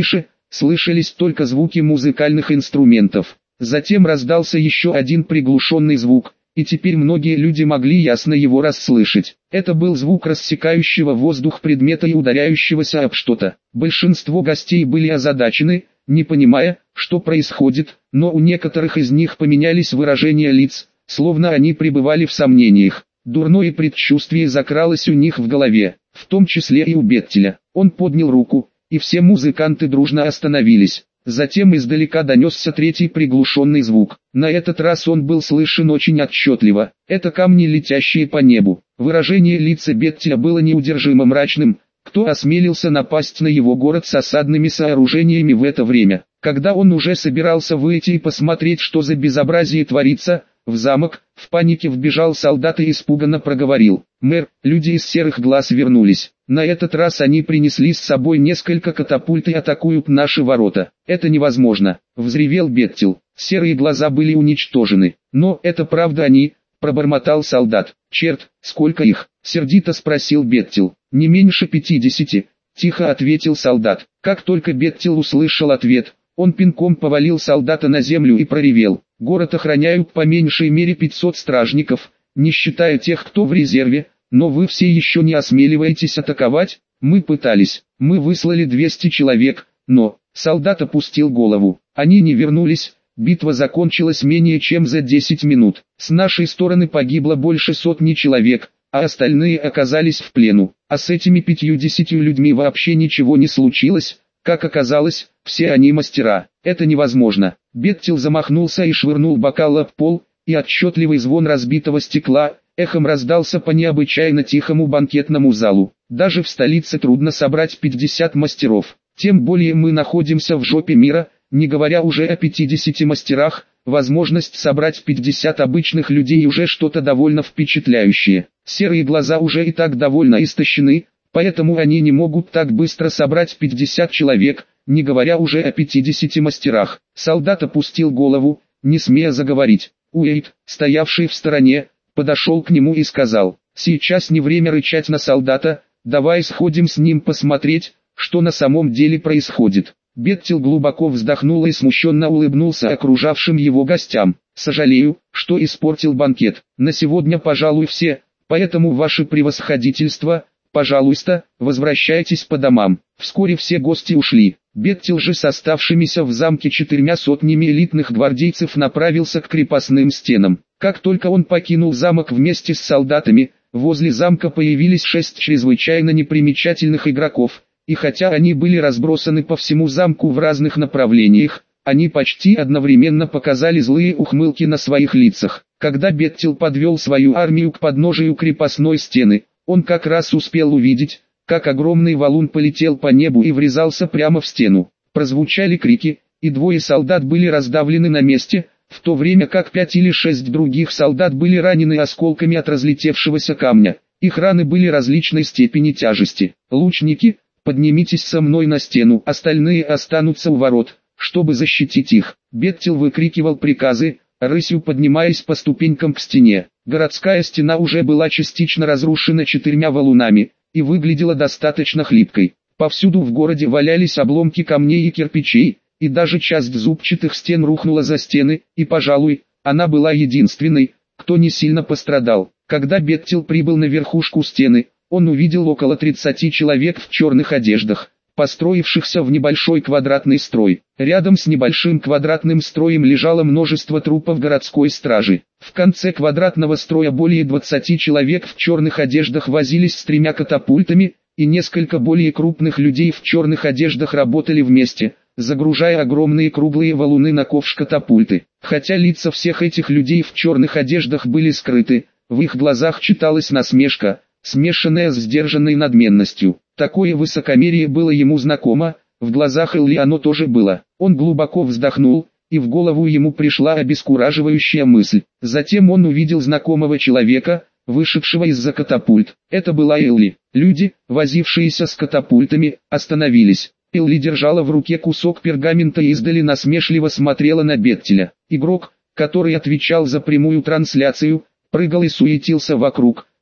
слышались только звуки музыкальных инструментов. Затем раздался еще один приглушенный звук, и теперь многие люди могли ясно его расслышать. Это был звук рассекающего воздух предмета и ударяющегося об что-то. Большинство гостей были озадачены, не понимая, что происходит, но у некоторых из них поменялись выражения лиц, словно они пребывали в сомнениях. Дурное предчувствие закралось у них в голове, в том числе и у Беттеля. Он поднял руку, и все музыканты дружно остановились. Затем издалека донесся третий приглушенный звук. На этот раз он был слышен очень отчетливо. Это камни, летящие по небу. Выражение лица Беттеля было неудержимо мрачным. Кто осмелился напасть на его город с осадными сооружениями в это время? Когда он уже собирался выйти и посмотреть, что за безобразие творится, в замок, в панике вбежал солдат и испуганно проговорил: «Мэр, люди из серых глаз вернулись. На этот раз они принесли с собой несколько катапульт и атакуют наши ворота». «Это невозможно», — взревел Беттель. «Серые глаза были уничтожены». «Но это правда они», — пробормотал солдат. «Черт, сколько их?» — сердито спросил Беттель. «Не меньше пятидесяти», — тихо ответил солдат. Как только Беттель услышал ответ, он пинком повалил солдата на землю и проревел: «Город охраняют по меньшей мере пятьсот стражников, не считая тех, кто в резерве, но вы все еще не осмеливаетесь атаковать?» «Мы пытались, мы выслали двести человек, но...» Солдат опустил голову. «Они не вернулись, битва закончилась менее чем за десять минут. С нашей стороны погибло больше сотни человек, а остальные оказались в плену. А с этими пятьюдесятью людьми вообще ничего не случилось. Как оказалось, все они мастера. Это невозможно». Беттель замахнулся и швырнул бокал об пол, и отчетливый звон разбитого стекла эхом раздался по необычайно тихому банкетному залу. Даже в столице трудно собрать пятьдесят мастеров. Тем более мы находимся в жопе мира, не говоря уже о пятидесяти мастерах. Возможность собрать пятьдесят обычных людей уже что-то довольно впечатляющее. Серые глаза уже и так довольно истощены, поэтому они не могут так быстро собрать пятьдесят человек, не говоря уже о пятидесяти мастерах. Солдат опустил голову, не смея заговорить. Уэйд, стоявший в стороне, подошел к нему и сказал: «Сейчас не время рычать на солдата, давай сходим с ним посмотреть, что на самом деле происходит». Беттель глубоко вздохнул и смущенно улыбнулся окружавшим его гостям. «Сожалею, что испортил банкет. На сегодня, пожалуй, все, поэтому ваше превосходительство, пожалуйста, возвращайтесь по домам». Вскоре все гости ушли. Беттель же с оставшимися в замке четырьмя сотнями элитных гвардейцев направился к крепостным стенам. Как только он покинул замок вместе с солдатами, возле замка появились шесть чрезвычайно непримечательных игроков, и хотя они были разбросаны по всему замку в разных направлениях, они почти одновременно показали злые ухмылки на своих лицах. Когда Беттель подвел свою армию к подножию крепостной стены, он как раз успел увидеть, как огромный валун полетел по небу и врезался прямо в стену. Прозвучали крики, и двое солдат были раздавлены на месте, в то время как пять или шесть других солдат были ранены осколками от разлетевшегося камня. Их раны были различной степени тяжести. «Лучники, поднимитесь со мной на стену, остальные останутся у ворот, чтобы защитить их». Беттель выкрикивал приказы, рысью поднимаясь по ступенькам к стене. Городская стена уже была частично разрушена четырьмя валунами, и выглядела достаточно хлипкой. Повсюду в городе валялись обломки камней и кирпичей, и даже часть зубчатых стен рухнула за стены, и, пожалуй, она была единственной, кто не сильно пострадал. Когда Беттель прибыл на верхушку стены, он увидел около тридцати человек в черных одеждах, построившихся в небольшой квадратный строй. Рядом с небольшим квадратным строем лежало множество трупов городской стражи. В конце квадратного строя более двадцати человек в черных одеждах возились с тремя катапультами, и несколько более крупных людей в черных одеждах работали вместе, загружая огромные круглые валуны на ковш катапульты. Хотя лица всех этих людей в черных одеждах были скрыты, в их глазах читалась насмешка, смешанная с сдержанной надменностью. Такое высокомерие было ему знакомо, в глазах Элли оно тоже было. Он глубоко вздохнул, и в голову ему пришла обескураживающая мысль. Затем он увидел знакомого человека, вышедшего из-за катапульт. Это была Элли. Люди, возившиеся с катапультами, остановились. Элли держала в руке кусок пергамента и издали насмешливо смотрела на Беттеля. Игрок, который отвечал за прямую трансляцию, прыгал и суетился вокруг,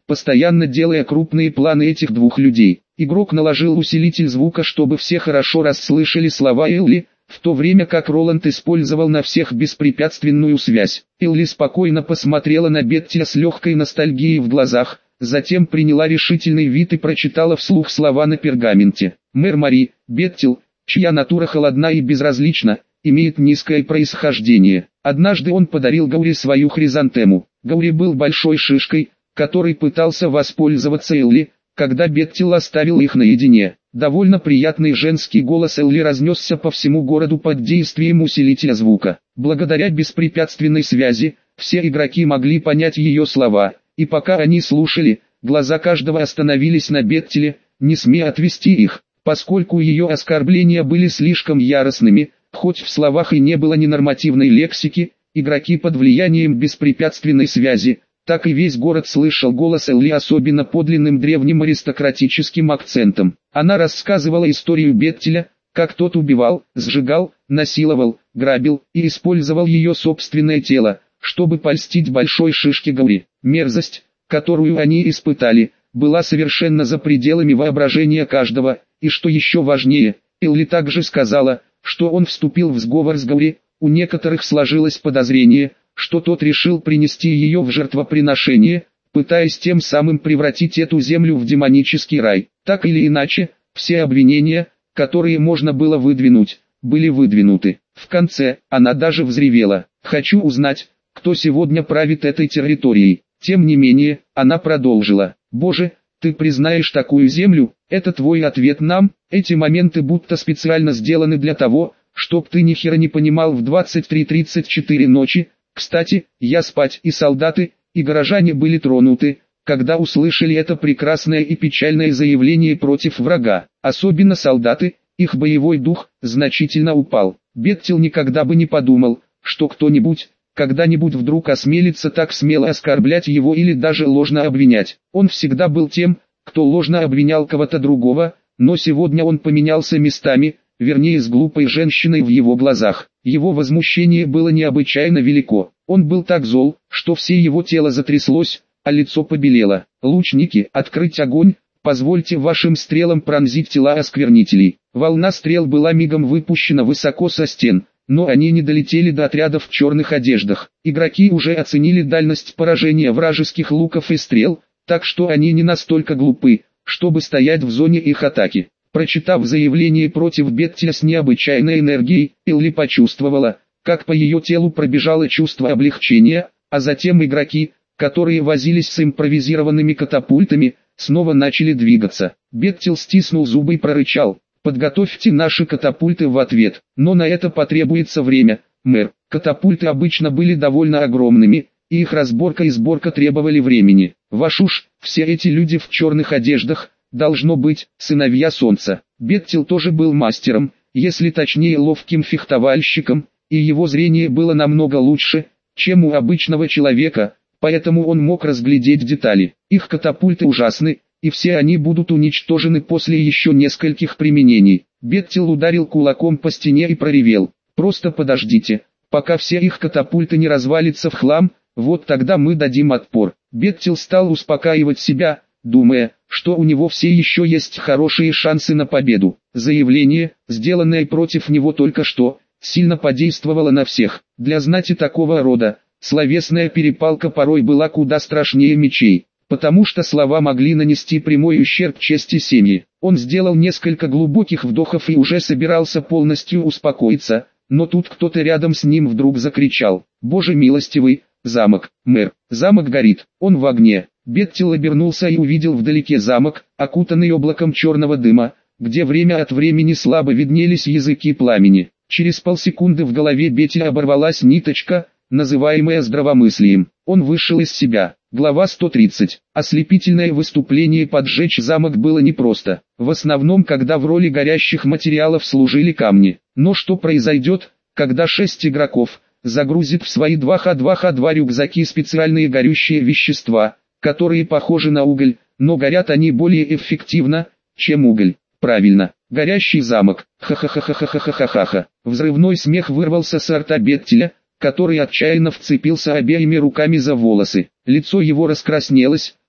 постоянно делая крупные планы этих двух людей. Игрок наложил усилитель звука, чтобы все хорошо расслышали слова Элли, в то время как Роланд использовал на всех беспрепятственную связь. Элли спокойно посмотрела на Беттиля с легкой ностальгией в глазах, затем приняла решительный вид и прочитала вслух слова на пергаменте. Мэр Мари, Беттиль, чья натура холодна и безразлична, имеет низкое происхождение. Однажды он подарил Гаури свою хризантему. Гаури был большой шишкой, который пытался воспользоваться Элли, когда Беттиль оставил их наедине. Довольно приятный женский голос Элли разнесся по всему городу под действием усилителя звука. Благодаря беспрепятственной связи, все игроки могли понять ее слова, и пока они слушали, глаза каждого остановились на Беттиле, не смея отвести их, поскольку ее оскорбления были слишком яростными, хоть в словах и не было ненормативной лексики, игроки под влиянием беспрепятственной связи, так и весь город слышал голос Элли особенно подлинным древним аристократическим акцентом. Она рассказывала историю Беттиля, как тот убивал, сжигал, насиловал, грабил и использовал ее собственное тело, чтобы польстить большой шишке Гаури. Мерзость, которую они испытали, была совершенно за пределами воображения каждого, и что еще важнее, Элли также сказала, что он вступил в сговор с Гаури. У некоторых сложилось подозрение, что тот решил принести ее в жертвоприношение, пытаясь тем самым превратить эту землю в демонический рай. Так или иначе, все обвинения, которые можно было выдвинуть, были выдвинуты. В конце, она даже взревела: «Хочу узнать, кто сегодня правит этой территорией». Тем не менее, она продолжила: «Боже, ты признаешь такую землю? Это твой ответ нам?» Эти моменты будто специально сделаны для того, чтоб ты ни хера не понимал в двадцать три тридцать четыре ночи. Кстати, я спать, и солдаты, и горожане были тронуты, когда услышали это прекрасное и печальное заявление против врага. Особенно солдаты, их боевой дух значительно упал. Беттиль никогда бы не подумал, что кто-нибудь, когда-нибудь вдруг осмелится так смело оскорблять его или даже ложно обвинять. Он всегда был тем, кто ложно обвинял кого-то другого, но сегодня он поменялся местами, вернее с глупой женщиной в его глазах. Его возмущение было необычайно велико. Он был так зол, что все его тело затряслось, а лицо побелело. «Лучники, открыть огонь! Позвольте вашим стрелам пронзить тела осквернителей». Волна стрел была мигом выпущена высоко со стен, но они не долетели до отрядов в черных одеждах. Игроки уже оценили дальность поражения вражеских луков и стрел, так что они не настолько глупы, чтобы стоять в зоне их атаки. Прочитав заявление против Беттиля с необычайной энергией, Элли почувствовала, как по ее телу пробежало чувство облегчения, а затем игроки, которые возились с импровизированными катапультами, снова начали двигаться. Беттиль стиснул зубы и прорычал: «Подготовьте наши катапульты в ответ, но на это потребуется время, мэр». Катапульты обычно были довольно огромными, и их разборка и сборка требовали времени. Ваш уж, все эти люди в черных одеждах, должно быть, сыновья солнца. Беттиль тоже был мастером, если точнее ловким фехтовальщиком, и его зрение было намного лучше, чем у обычного человека, поэтому он мог разглядеть детали. Их катапульты ужасны, и все они будут уничтожены после еще нескольких применений. Беттиль ударил кулаком по стене и проревел: «Просто подождите, пока все их катапульты не развалятся в хлам, вот тогда мы дадим отпор». Беттиль стал успокаивать себя, думая, что у него все еще есть хорошие шансы на победу. Заявление, сделанное против него только что, сильно подействовало на всех. Для знати такого рода, словесная перепалка порой была куда страшнее мечей, потому что слова могли нанести прямой ущерб чести семьи. Он сделал несколько глубоких вдохов и уже собирался полностью успокоиться, но тут кто-то рядом с ним вдруг закричал: «Боже милостивый, замок, мэр, замок горит, он в огне». Беттиль обернулся и увидел вдалеке замок, окутанный облаком черного дыма, где время от времени слабо виднелись языки пламени. Через полсекунды в голове Беттиля оборвалась ниточка, называемая здравомыслием. Он вышел из себя. Глава сто тридцать. Ослепительное выступление поджечь замок было непросто. В основном, когда в роли горящих материалов служили камни. Но что произойдет, когда шесть игроков загрузит в свои два ха два ха два рюкзаки специальные горючие вещества, которые похожи на уголь, но горят они более эффективно, чем уголь? Правильно, горящий замок. Ха-ха-ха-ха-ха-ха-ха-ха. Взрывной смех вырвался с рта Беттиля, который отчаянно вцепился обеими руками за волосы. Лицо его раскраснелось,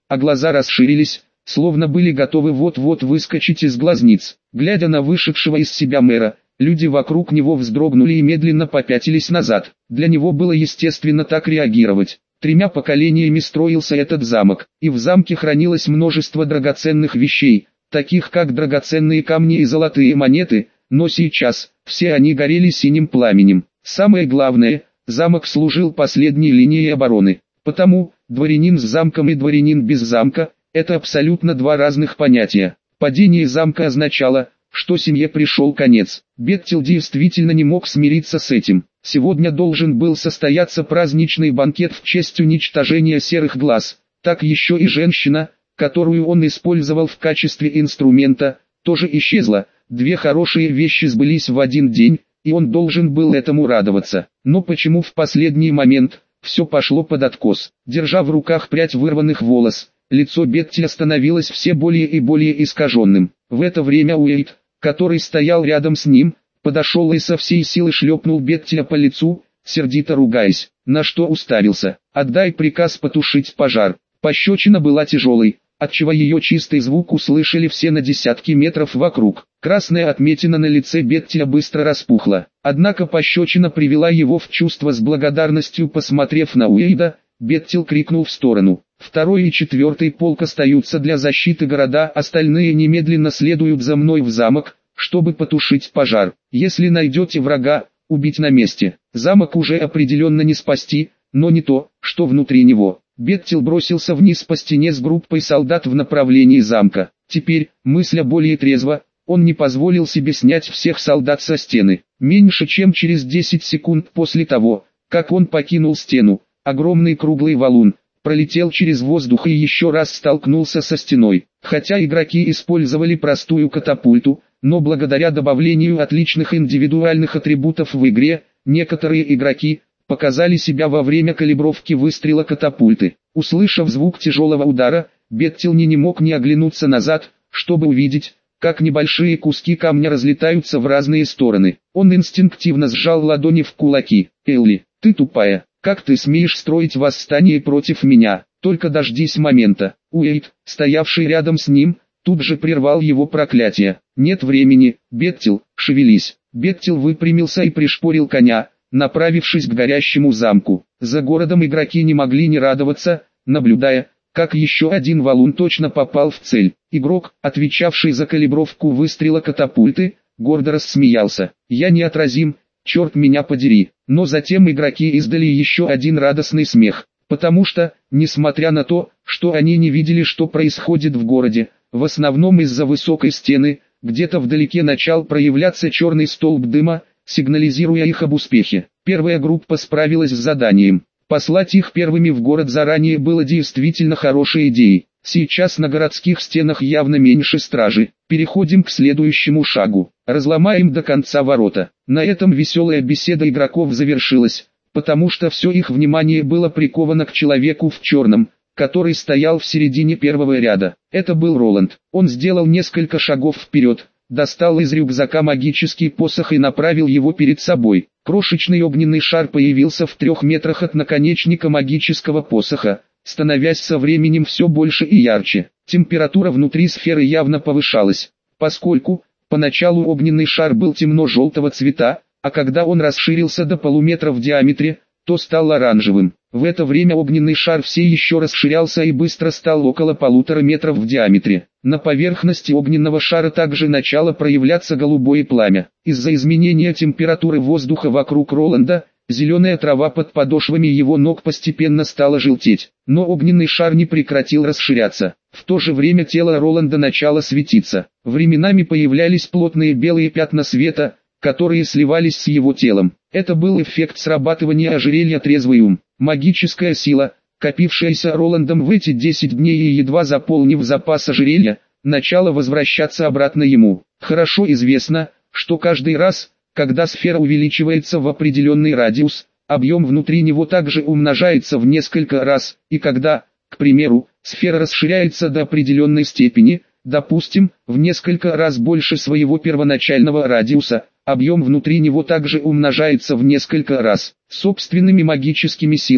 а глаза расширились, словно были готовы вот-вот выскочить из глазниц. Глядя на вышедшего из себя мэра, люди вокруг него вздрогнули и медленно попятились назад. Для него было естественно так реагировать. Тремя поколениями строился этот замок, и в замке хранилось множество драгоценных вещей, таких как драгоценные камни и золотые монеты, но сейчас все они горели синим пламенем. Самое главное, замок служил последней линией обороны. Потому, дворянин с замком и дворянин без замка – это абсолютно два разных понятия. Падение замка означало, что семье пришел конец. Беттил действительно не мог смириться с этим. Сегодня должен был состояться праздничный банкет в честь уничтожения серых глаз. Так еще и женщина, которую он использовал в качестве инструмента, тоже исчезла. Две хорошие вещи сбылись в один день, и он должен был этому радоваться. Но почему в последний момент все пошло под откос? Держа в руках прядь вырванных волос, лицо Беттиля становилось все более и более искаженным. В это время Уэйд, который стоял рядом с ним, подошел и со всей силы шлепнул Беттиля по лицу, сердито ругаясь, на что уставился. «Отдай приказ потушить пожар». Пощечина была тяжелой, отчего ее чистый звук услышали все на десятки метров вокруг. Красная отметина на лице Беттиля быстро распухла. Однако пощечина привела его в чувство. С благодарностью посмотрев на Уэйда, Беттил крикнул в сторону: «Второй и четвертый полк остаются для защиты города, остальные немедленно следуют за мной в замок, чтобы потушить пожар. Если найдете врага, убить на месте. Замок уже определенно не спасти, но не то, что внутри него». Беттил бросился вниз по стене с группой солдат в направлении замка. Теперь, мысля более трезво, он не позволил себе снять всех солдат со стены. Меньше чем через десять секунд после того, как он покинул стену, огромный круглый валун пролетел через воздух и еще раз столкнулся со стеной. Хотя игроки использовали простую катапульту, но благодаря добавлению отличных индивидуальных атрибутов в игре, некоторые игроки показали себя во время калибровки выстрела катапульты. Услышав звук тяжелого удара, Беттил не, не мог не оглянуться назад, чтобы увидеть, как небольшие куски камня разлетаются в разные стороны. Он инстинктивно сжал ладони в кулаки. «Элли, ты тупая, как ты смеешь строить восстание против меня? Только дождись момента». Уэйд, стоявший рядом с ним, тут же прервал его проклятие. «Нет времени, Беттил, шевелись». Беттил выпрямился и пришпорил коня, направившись к горящему замку. За городом игроки не могли не радоваться, наблюдая, как еще один валун точно попал в цель. Игрок, отвечавший за калибровку выстрела катапульты, гордо рассмеялся. «Я неотразим, черт меня подери». Но затем игроки издали еще один радостный смех, потому что, несмотря на то, что они не видели, что происходит в городе, в основном из-за высокой стены, где-то вдалеке начал проявляться черный столб дыма, сигнализируя их об успехе. Первая группа справилась с заданием. Послать их первыми в город заранее было действительно хорошей идеей. Сейчас на городских стенах явно меньше стражи. Переходим к следующему шагу. Разломаем до конца ворота. На этом веселая беседа игроков завершилась, потому что все их внимание было приковано к человеку в черном, который стоял в середине первого ряда. Это был Роланд. Он сделал несколько шагов вперед, достал из рюкзака магический посох и направил его перед собой. Крошечный огненный шар появился в трех метрах от наконечника магического посоха, становясь со временем все больше и ярче. Температура внутри сферы явно повышалась, поскольку, поначалу огненный шар был темно-желтого цвета, а когда он расширился до полуметра в диаметре, то стал оранжевым. В это время огненный шар все еще расширялся и быстро стал около полутора метров в диаметре. На поверхности огненного шара также начало проявляться голубое пламя. Из-за изменения температуры воздуха вокруг Роланда, зеленая трава под подошвами его ног постепенно стала желтеть. Но огненный шар не прекратил расширяться. В то же время тело Роланда начало светиться. Временами появлялись плотные белые пятна света, которые сливались с его телом. Это был эффект срабатывания ожерелья «Трезвый ум». Магическая сила, копившаяся Роландом в эти десять дней и едва заполнив запас ожерелья, начала возвращаться обратно ему. Хорошо известно, что каждый раз, когда сфера увеличивается в определенный радиус, объем внутри него также умножается в несколько раз, и когда, к примеру, сфера расширяется до определенной степени, допустим, в несколько раз больше своего первоначального радиуса, объем внутри него также умножается в несколько раз. Собственными магическими силами,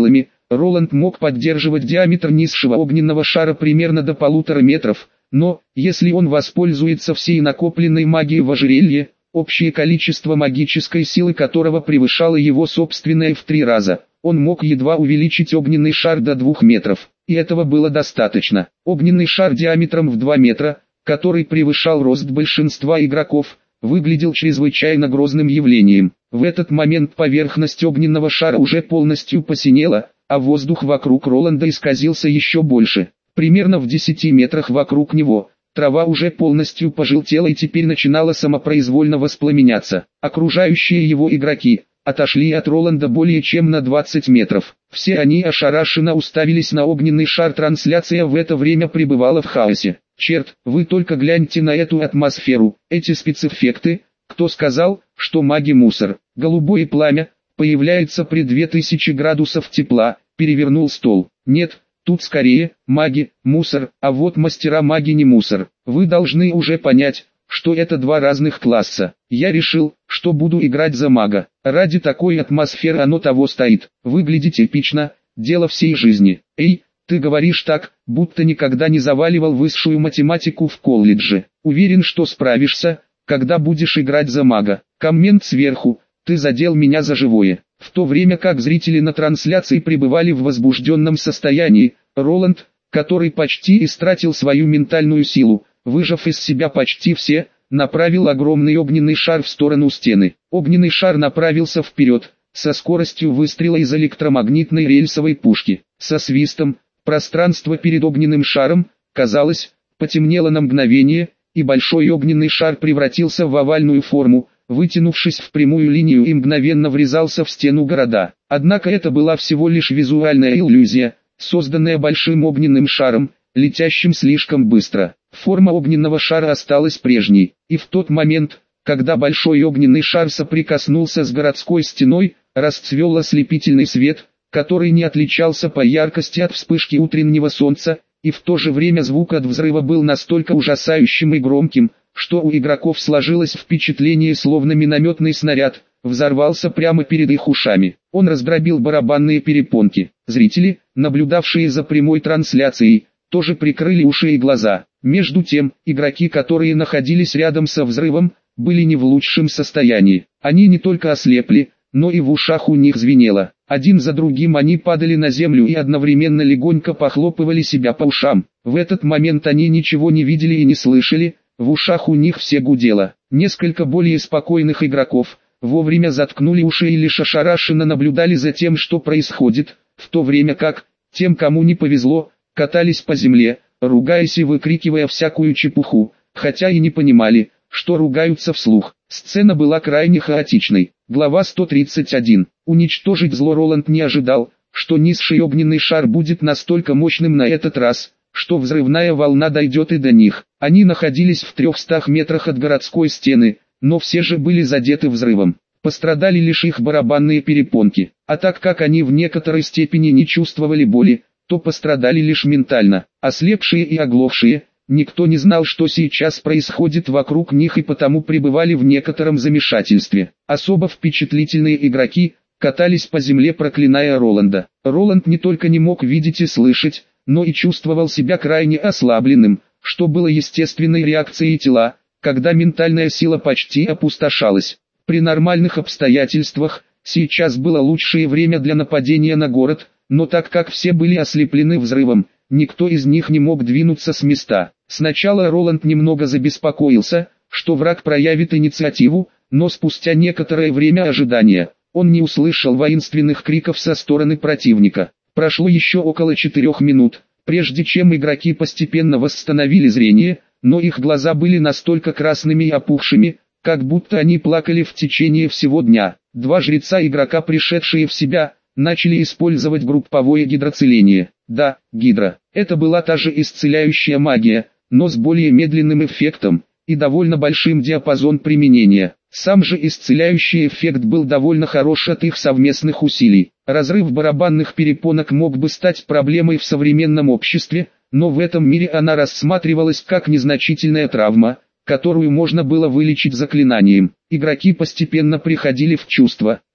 Роланд мог поддерживать диаметр низшего огненного шара примерно до полутора метров, но, если он воспользуется всей накопленной магией в ожерелье, общее количество магической силы которого превышало его собственное в три раза, он мог едва увеличить огненный шар до двух метров, и этого было достаточно. Огненный шар диаметром в два метра, который превышал рост большинства игроков, выглядел чрезвычайно грозным явлением. В этот момент поверхность огненного шара уже полностью посинела, а воздух вокруг Роланда исказился еще больше. Примерно в десяти метрах вокруг него, трава уже полностью пожелтела и теперь начинала самопроизвольно воспламеняться. Окружающие его игроки отошли от Роланда более чем на двадцать метров. Все они ошарашенно уставились на огненный шар. Трансляция в это время пребывала в хаосе. Черт, вы только гляньте на эту атмосферу, эти спецэффекты. Кто сказал, что маги мусор? Голубое пламя появляется при две тысячи градусов тепла, перевернул стол. Нет, тут скорее маги, мусор, а вот мастера маги не мусор. Вы должны уже понять, что это два разных класса. Я решил, что буду играть за мага. Ради такой атмосферы оно того стоит. Выглядит эпично, дело всей жизни. Эй, ты говоришь так, будто никогда не заваливал высшую математику в колледже. Уверен, что справишься, когда будешь играть за мага. Коммент сверху, ты задел меня за живое. В то время как зрители на трансляции пребывали в возбужденном состоянии, Роланд, который почти истратил свою ментальную силу, выжав из себя почти все, направил огромный огненный шар в сторону стены. Огненный шар направился вперед, со скоростью выстрела из электромагнитной рельсовой пушки. Со свистом, пространство перед огненным шаром, казалось, потемнело на мгновение, и большой огненный шар превратился в овальную форму, вытянувшись в прямую линию и мгновенно врезался в стену города. Однако это была всего лишь визуальная иллюзия, созданная большим огненным шаром, летящим слишком быстро. Форма огненного шара осталась прежней, и в тот момент, когда большой огненный шар соприкоснулся с городской стеной, расцвел ослепительный свет, который не отличался по яркости от вспышки утреннего солнца, и в то же время звук от взрыва был настолько ужасающим и громким, что у игроков сложилось впечатление, словно минометный снаряд взорвался прямо перед их ушами. Он раздробил барабанные перепонки. Зрители, наблюдавшие за прямой трансляцией, тоже прикрыли уши и глаза. Между тем, игроки, которые находились рядом со взрывом, были не в лучшем состоянии. Они не только ослепли, но и в ушах у них звенело. Один за другим они падали на землю и одновременно легонько похлопывали себя по ушам. В этот момент они ничего не видели и не слышали, в ушах у них все гудело. Несколько более спокойных игроков вовремя заткнули уши и лишь ошарашенно наблюдали за тем, что происходит, в то время как, тем, кому не повезло, катались по земле, ругаясь и выкрикивая всякую чепуху, хотя и не понимали, что ругаются вслух. Сцена была крайне хаотичной. Глава сто тридцать один. Уничтожить зло. Роланд не ожидал, что низший огненный шар будет настолько мощным на этот раз, что взрывная волна дойдет и до них. Они находились в трехстах метрах от городской стены, но все же были задеты взрывом. Пострадали лишь их барабанные перепонки, а так как они в некоторой степени не чувствовали боли, то пострадали лишь ментально. Ослепшие и оглохшие, никто не знал, что сейчас происходит вокруг них, и потому пребывали в некотором замешательстве. Особо впечатлительные игроки катались по земле, проклиная Роланда. Роланд не только не мог видеть и слышать, но и чувствовал себя крайне ослабленным, что было естественной реакцией тела, когда ментальная сила почти опустошалась. При нормальных обстоятельствах, сейчас было лучшее время для нападения на город, но так как все были ослеплены взрывом, никто из них не мог двинуться с места. Сначала Роланд немного забеспокоился, что враг проявит инициативу, но спустя некоторое время ожидания, он не услышал воинственных криков со стороны противника. Прошло еще около четырех минут, прежде чем игроки постепенно восстановили зрение, но их глаза были настолько красными и опухшими, как будто они плакали в течение всего дня. Два жреца игрока, пришедшие в себя, начали использовать групповое гидроцеление. Да, гидро. Это была та же исцеляющая магия, но с более медленным эффектом и довольно большим диапазон применения. Сам же исцеляющий эффект был довольно хорош от их совместных усилий. Разрыв барабанных перепонок мог бы стать проблемой в современном обществе, но в этом мире она рассматривалась как незначительная травма, которую можно было вылечить заклинанием. Игроки постепенно приходили в чувство,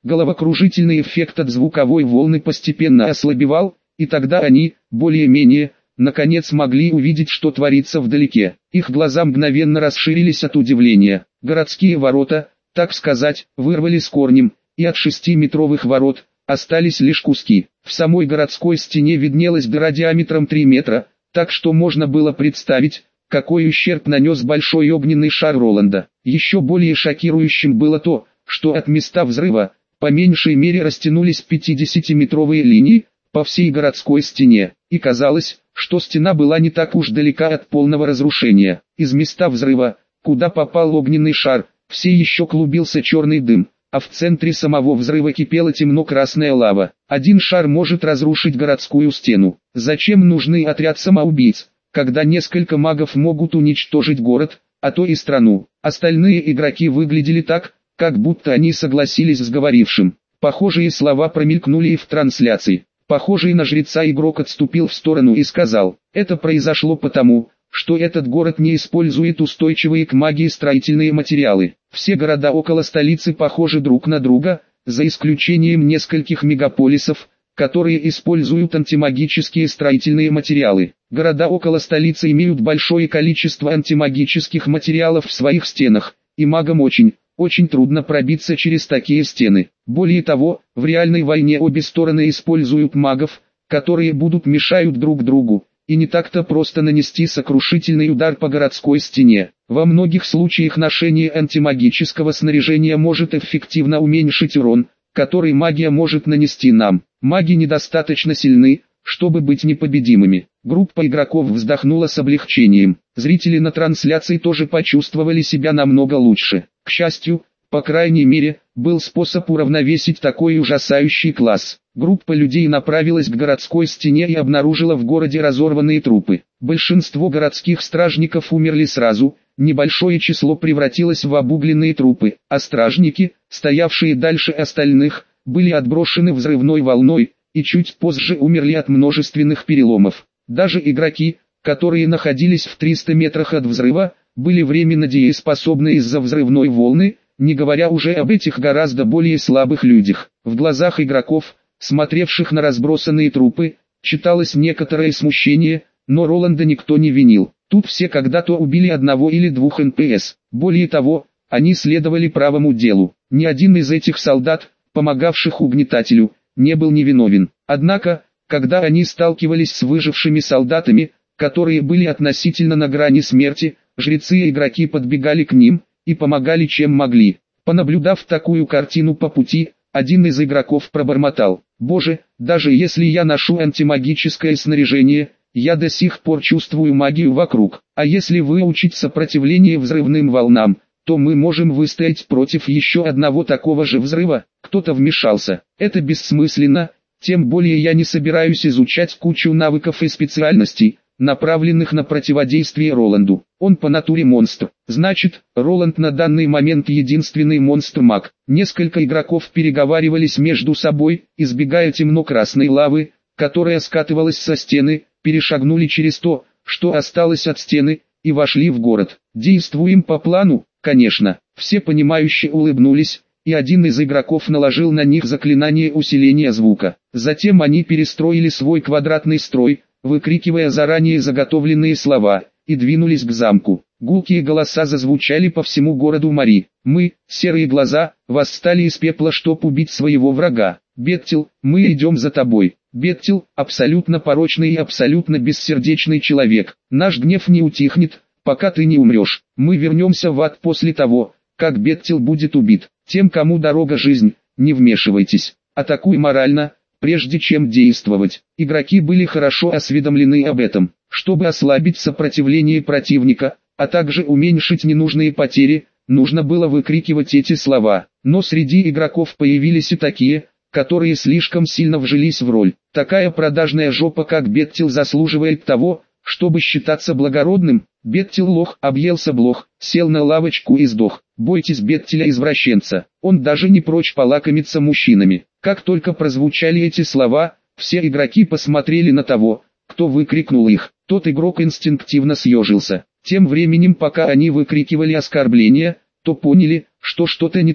Головокружительный эффект от звуковой волны постепенно ослабевал, и тогда они, более-менее, наконец могли увидеть, что творится вдалеке. Их глаза мгновенно расширились от удивления. Городские ворота, так сказать, вырвали с корнем, и от шестиметровых ворот остались лишь куски. В самой городской стене виднелась дыра диаметром три метра, так что можно было представить, какой ущерб нанес большой огненный шар Роланда. Еще более шокирующим было то, что от места взрыва, по меньшей мере растянулись пятидесятиметровые линии по всей городской стене, и казалось, что стена была не так уж далека от полного разрушения. Из места взрыва, куда попал огненный шар, все еще клубился черный дым, а в центре самого взрыва кипела темно-красная лава. Один шар может разрушить городскую стену. Зачем нужны отряд самоубийц, когда несколько магов могут уничтожить город, а то и страну? Остальные игроки выглядели так, как будто они согласились с говорившим. Похожие слова промелькнули и в трансляции. Похожий на жреца игрок отступил в сторону и сказал: «Это произошло потому, что этот город не использует устойчивые к магии строительные материалы. Все города около столицы похожи друг на друга, за исключением нескольких мегаполисов, которые используют антимагические строительные материалы. Города около столицы имеют большое количество антимагических материалов в своих стенах, и магам очень, очень трудно пробиться через такие стены. Более того, в реальной войне обе стороны используют магов, которые будут мешают друг другу, и не так-то просто нанести сокрушительный удар по городской стене. Во многих случаях ношение антимагического снаряжения может эффективно уменьшить урон, который магия может нанести нам. Маги недостаточно сильны, чтобы быть непобедимыми». Группа игроков вздохнула с облегчением. Зрители на трансляции тоже почувствовали себя намного лучше. К счастью, по крайней мере, был способ уравновесить такой ужасающий класс. Группа людей направилась к городской стене и обнаружила в городе разорванные трупы. Большинство городских стражников умерли сразу, небольшое число превратилось в обугленные трупы, а стражники, стоявшие дальше остальных, были отброшены взрывной волной, и чуть позже умерли от множественных переломов. Даже игроки, которые находились в трёхстах метрах от взрыва, были временно дееспособны из-за взрывной волны, не говоря уже об этих гораздо более слабых людях. В глазах игроков, смотревших на разбросанные трупы, читалось некоторое смущение, но Роланда никто не винил. Тут все когда-то убили одного или двух эн пэ эс. Более того, они следовали правому делу. Ни один из этих солдат, помогавших угнетателю, не был невиновен. Однако, когда они сталкивались с выжившими солдатами, которые были относительно на грани смерти, жрецы и игроки подбегали к ним и помогали чем могли. Понаблюдав такую картину по пути, один из игроков пробормотал: «Боже, даже если я ношу антимагическое снаряжение, я до сих пор чувствую магию вокруг. А если выучить сопротивление взрывным волнам, то мы можем выстоять против еще одного такого же взрыва». Кто-то вмешался: «Это бессмысленно, тем более я не собираюсь изучать кучу навыков и специальностей, направленных на противодействие Роланду. Он по натуре монстр. Значит, Роланд на данный момент единственный монстр-маг». Несколько игроков переговаривались между собой, избегая темно-красной лавы, которая скатывалась со стены, перешагнули через то, что осталось от стены, и вошли в город. «Действуем по плану, конечно». Все понимающе улыбнулись, и один из игроков наложил на них заклинание усиления звука. Затем они перестроили свой квадратный строй, выкрикивая заранее заготовленные слова, и двинулись к замку. Гулкие голоса зазвучали по всему городу Мари. «Мы, серые глаза, восстали из пепла, чтоб убить своего врага. Беттил, мы идем за тобой. Беттил, абсолютно порочный и абсолютно бессердечный человек. Наш гнев не утихнет, пока ты не умрешь. Мы вернемся в ад после того, как Беттил будет убит. Тем, кому дорога жизнь, не вмешивайтесь. Атакуй морально, прежде чем действовать». Игроки были хорошо осведомлены об этом. Чтобы ослабить сопротивление противника, а также уменьшить ненужные потери, нужно было выкрикивать эти слова. Но среди игроков появились и такие, которые слишком сильно вжились в роль. Такая продажная жопа, как Беттил, заслуживает того, чтобы считаться благородным. Беттил лох, объелся блох, сел на лавочку и сдох. Бойтесь Беттиля, извращенца, он даже не прочь полакомиться мужчинами. Как только прозвучали эти слова, все игроки посмотрели на того, кто выкрикнул их. Тот игрок инстинктивно съежился. Тем временем, пока они выкрикивали оскорбления, то поняли, что что-то не так,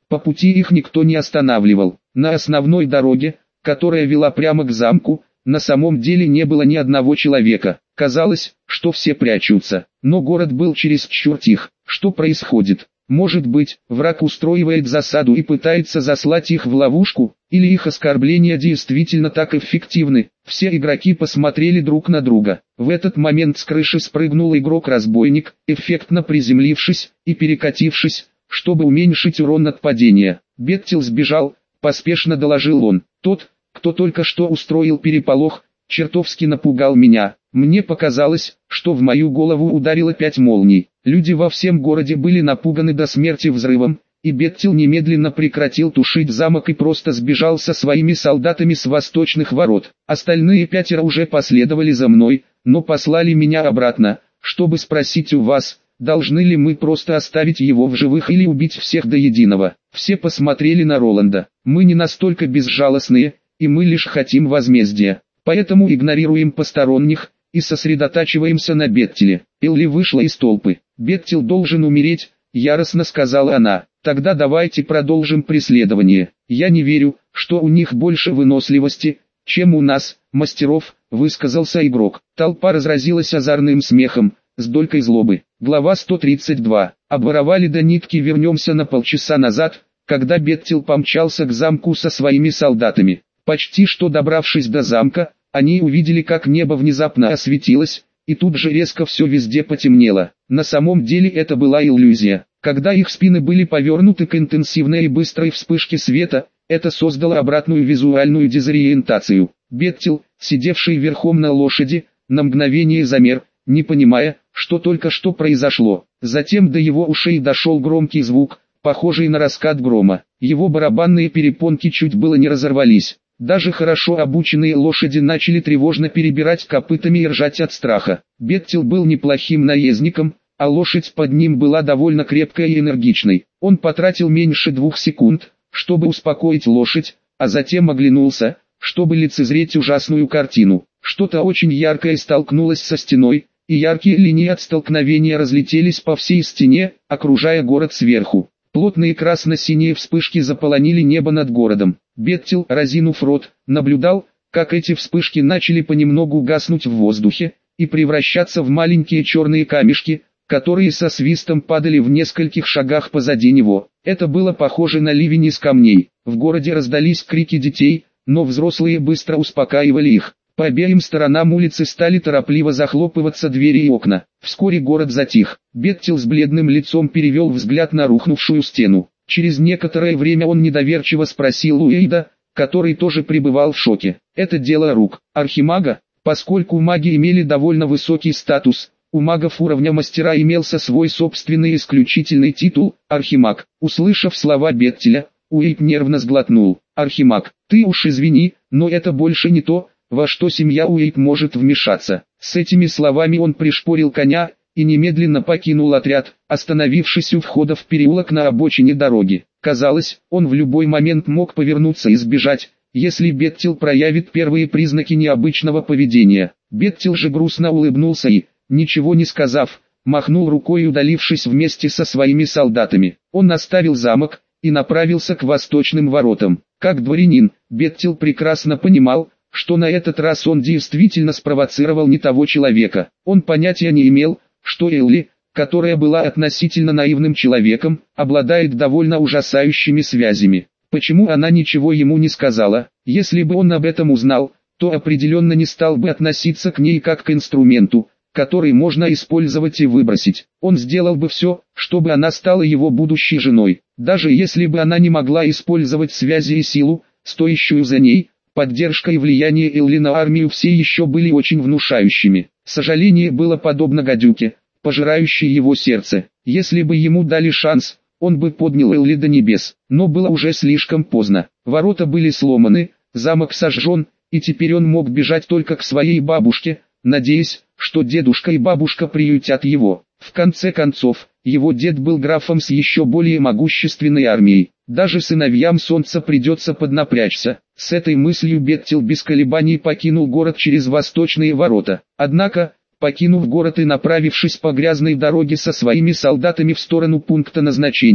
По пути их никто не останавливал. На основной дороге, которая вела прямо к замку, на самом деле не было ни одного человека. Казалось, что все прячутся, но город был чересчур тих. Что происходит? Может быть, враг устраивает засаду и пытается заслать их в ловушку, или их оскорбления действительно так эффективны? Все игроки посмотрели друг на друга. В этот момент с крыши спрыгнул игрок-разбойник, эффектно приземлившись и перекатившись, чтобы уменьшить урон от падения. Беттил сбежал, поспешно доложил он. Тот, кто только что устроил переполох, чертовски напугал меня. Мне показалось, что в мою голову ударило пять молний. Люди во всем городе были напуганы до смерти взрывом, и Беттил немедленно прекратил тушить замок и просто сбежал со своими солдатами с восточных ворот. Остальные пятеро уже последовали за мной, но послали меня обратно, чтобы спросить у вас, должны ли мы просто оставить его в живых или убить всех до единого. Все посмотрели на Роланда. Мы не настолько безжалостные, и мы лишь хотим возмездия, поэтому игнорируем посторонних и сосредотачиваемся на Беттиле. Элли вышла из толпы. «Беттил должен умереть», — яростно сказала она. «Тогда давайте продолжим преследование. Я не верю, что у них больше выносливости, чем у нас, мастеров», — высказался игрок. Толпа разразилась озорным смехом, с долькой злобы. Глава сто тридцать два. Обворовали до нитки. Вернемся на полчаса назад, когда Беттил помчался к замку со своими солдатами. Почти что добравшись до замка, они увидели, как небо внезапно осветилось, и тут же резко все везде потемнело. На самом деле это была иллюзия. Когда их спины были повернуты к интенсивной и быстрой вспышке света, это создало обратную визуальную дезориентацию. Беттил, сидевший верхом на лошади, на мгновение замер, не понимая, что только что произошло. Затем до его ушей дошел громкий звук, похожий на раскат грома. Его барабанные перепонки чуть было не разорвались. Даже хорошо обученные лошади начали тревожно перебирать копытами и ржать от страха. Беттил был неплохим наездником, а лошадь под ним была довольно крепкой и энергичной. Он потратил меньше двух секунд, чтобы успокоить лошадь, а затем оглянулся, чтобы лицезреть ужасную картину. Что-то очень яркое столкнулось со стеной, и яркие линии от столкновения разлетелись по всей стене, окружая город сверху. Плотные красно-синие вспышки заполонили небо над городом. Беттил, разинув рот, наблюдал, как эти вспышки начали понемногу гаснуть в воздухе и превращаться в маленькие черные камешки, которые со свистом падали в нескольких шагах позади него. Это было похоже на ливень из камней. В городе раздались крики детей, но взрослые быстро успокаивали их. По обеим сторонам улицы стали торопливо захлопываться двери и окна. Вскоре город затих. Беттил с бледным лицом перевел взгляд на рухнувшую стену. Через некоторое время он недоверчиво спросил Уэйда, который тоже пребывал в шоке. «Это дело рук архимага?» Поскольку маги имели довольно высокий статус, у магов уровня мастера имелся свой собственный исключительный титул – архимаг. Услышав слова Беттиля, Уэйд нервно сглотнул. «Архимаг, ты уж извини, но это больше не то, во что семья Уэйд может вмешаться». С этими словами он пришпорил коня и немедленно покинул отряд, остановившись у входа в переулок на обочине дороги. Казалось, он в любой момент мог повернуться и сбежать, если Беттил проявит первые признаки необычного поведения. Беттил же грустно улыбнулся и, ничего не сказав, махнул рукой, удалившись вместе со своими солдатами. Он оставил замок и направился к восточным воротам. Как дворянин, Беттил прекрасно понимал, что на этот раз он действительно спровоцировал не того человека. Он понятия не имел, что Элли, которая была относительно наивным человеком, обладает довольно ужасающими связями. Почему она ничего ему не сказала? Если бы он об этом узнал, то определенно не стал бы относиться к ней как к инструменту, который можно использовать и выбросить. Он сделал бы все, чтобы она стала его будущей женой. Даже если бы она не могла использовать связи и силу, стоящую за ней, поддержка и влияние Элли на армию все еще были очень внушающими. Сожаление было подобно гадюке, пожирающей его сердце. Если бы ему дали шанс, он бы поднял Элли до небес. Но было уже слишком поздно. Ворота были сломаны, замок сожжен, и теперь он мог бежать только к своей бабушке, надеясь, что дедушка и бабушка приютят его. В конце концов, его дед был графом с еще более могущественной армией. Даже сыновьям солнца придется поднапрячься. С этой мыслью Беттил без колебаний покинул город через восточные ворота. Однако, покинув город и направившись по грязной дороге со своими солдатами в сторону пункта назначения,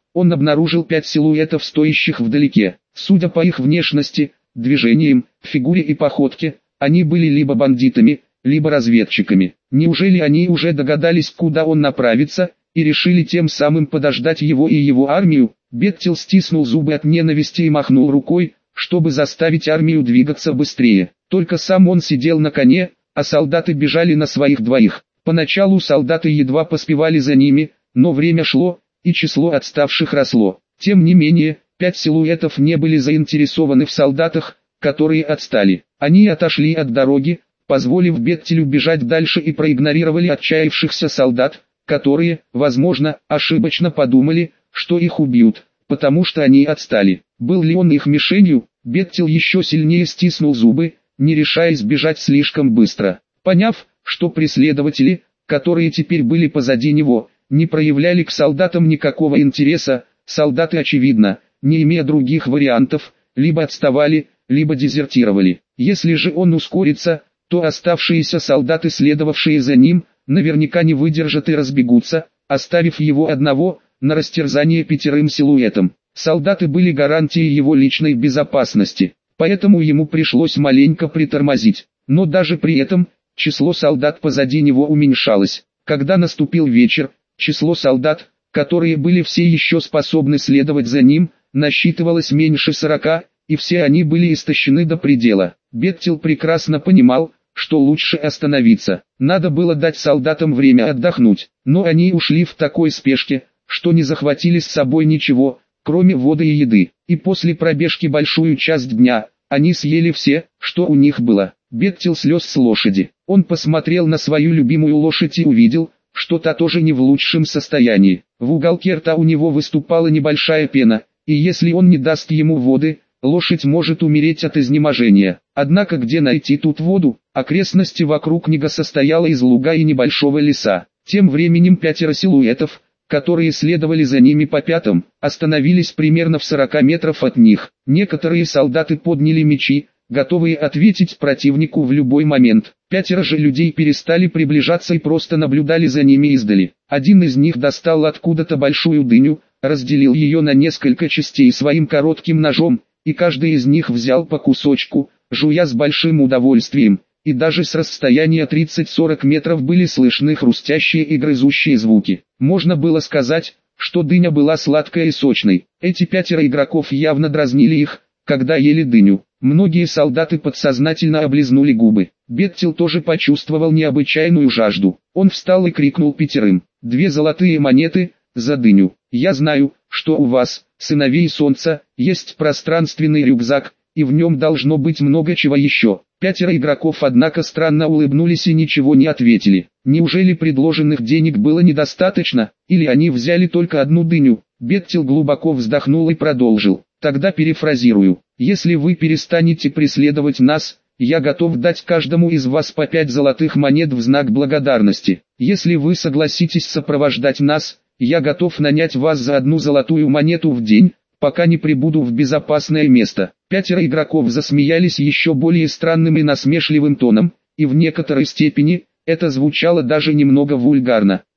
он обнаружил пять силуэтов, стоящих вдалеке. Судя по их внешности, движениям, фигуре и походке, они были либо бандитами, либо разведчиками. Неужели они уже догадались, куда он направится, и решили тем самым подождать его и его армию? Беттил стиснул зубы от ненависти и махнул рукой, чтобы заставить армию двигаться быстрее. Только сам он сидел на коне, а солдаты бежали на своих двоих. Поначалу солдаты едва поспевали за ними, но время шло, и число отставших росло. Тем не менее, пять силуэтов не были заинтересованы в солдатах, которые отстали. Они отошли от дороги, позволив Беттилю бежать дальше, и проигнорировали отчаявшихся солдат, которые, возможно, ошибочно подумали, что их убьют, потому что они отстали. Был ли он их мишенью? Беттил еще сильнее стиснул зубы, не решаясь бежать слишком быстро. Поняв, что преследователи, которые теперь были позади него, не проявляли к солдатам никакого интереса, солдаты, очевидно, не имея других вариантов, либо отставали, либо дезертировали. Если же он ускорится, то оставшиеся солдаты, следовавшие за ним, наверняка не выдержат и разбегутся, оставив его одного, на растерзание пятерым силуэтам. Солдаты были гарантией его личной безопасности, поэтому ему пришлось маленько притормозить. Но даже при этом, число солдат позади него уменьшалось. Когда наступил вечер, число солдат, которые были все еще способны следовать за ним, насчитывалось меньше сорока, и все они были истощены до предела. Беттил прекрасно понимал, что лучше остановиться. Надо было дать солдатам время отдохнуть, но они ушли в такой спешке, что не захватили с собой ничего, кроме воды и еды. И после пробежки большую часть дня, они съели все, что у них было. Беттил слез с лошади. Он посмотрел на свою любимую лошадь и увидел, что та тоже не в лучшем состоянии. В уголке рта у него выступала небольшая пена, и если он не даст ему воды, лошадь может умереть от изнеможения. Однако где найти тут воду? Окрестности вокруг книга состояла из луга и небольшого леса. Тем временем пятеро силуэтов, которые следовали за ними по пятам, остановились примерно в сорока метров от них. Некоторые солдаты подняли мечи, готовые ответить противнику в любой момент. Пятеро же людей перестали приближаться и просто наблюдали за ними издали. Один из них достал откуда-то большую дыню, разделил ее на несколько частей своим коротким ножом, и каждый из них взял по кусочку, жуя с большим удовольствием, и даже с расстояния тридцать-сорок метров были слышны хрустящие и грызущие звуки. Можно было сказать, что дыня была сладкой и сочной. Эти пятеро игроков явно дразнили их, когда ели дыню. Многие солдаты подсознательно облизнули губы. Беттил тоже почувствовал необычайную жажду. Он встал и крикнул пятерым: «Две золотые монеты за дыню. Я знаю, что у вас, сыновей солнца, есть пространственный рюкзак, и в нем должно быть много чего еще». Пятеро игроков, однако, странно улыбнулись и ничего не ответили. Неужели предложенных денег было недостаточно, или они взяли только одну дыню? Беттил глубоко вздохнул и продолжил: «Тогда перефразирую. Если вы перестанете преследовать нас, я готов дать каждому из вас по пять золотых монет в знак благодарности. Если вы согласитесь сопровождать нас, я готов нанять вас за одну золотую монету в день, пока не прибуду в безопасное место». Пятеро игроков засмеялись еще более странным и насмешливым тоном, и в некоторой степени это звучало даже немного вульгарно.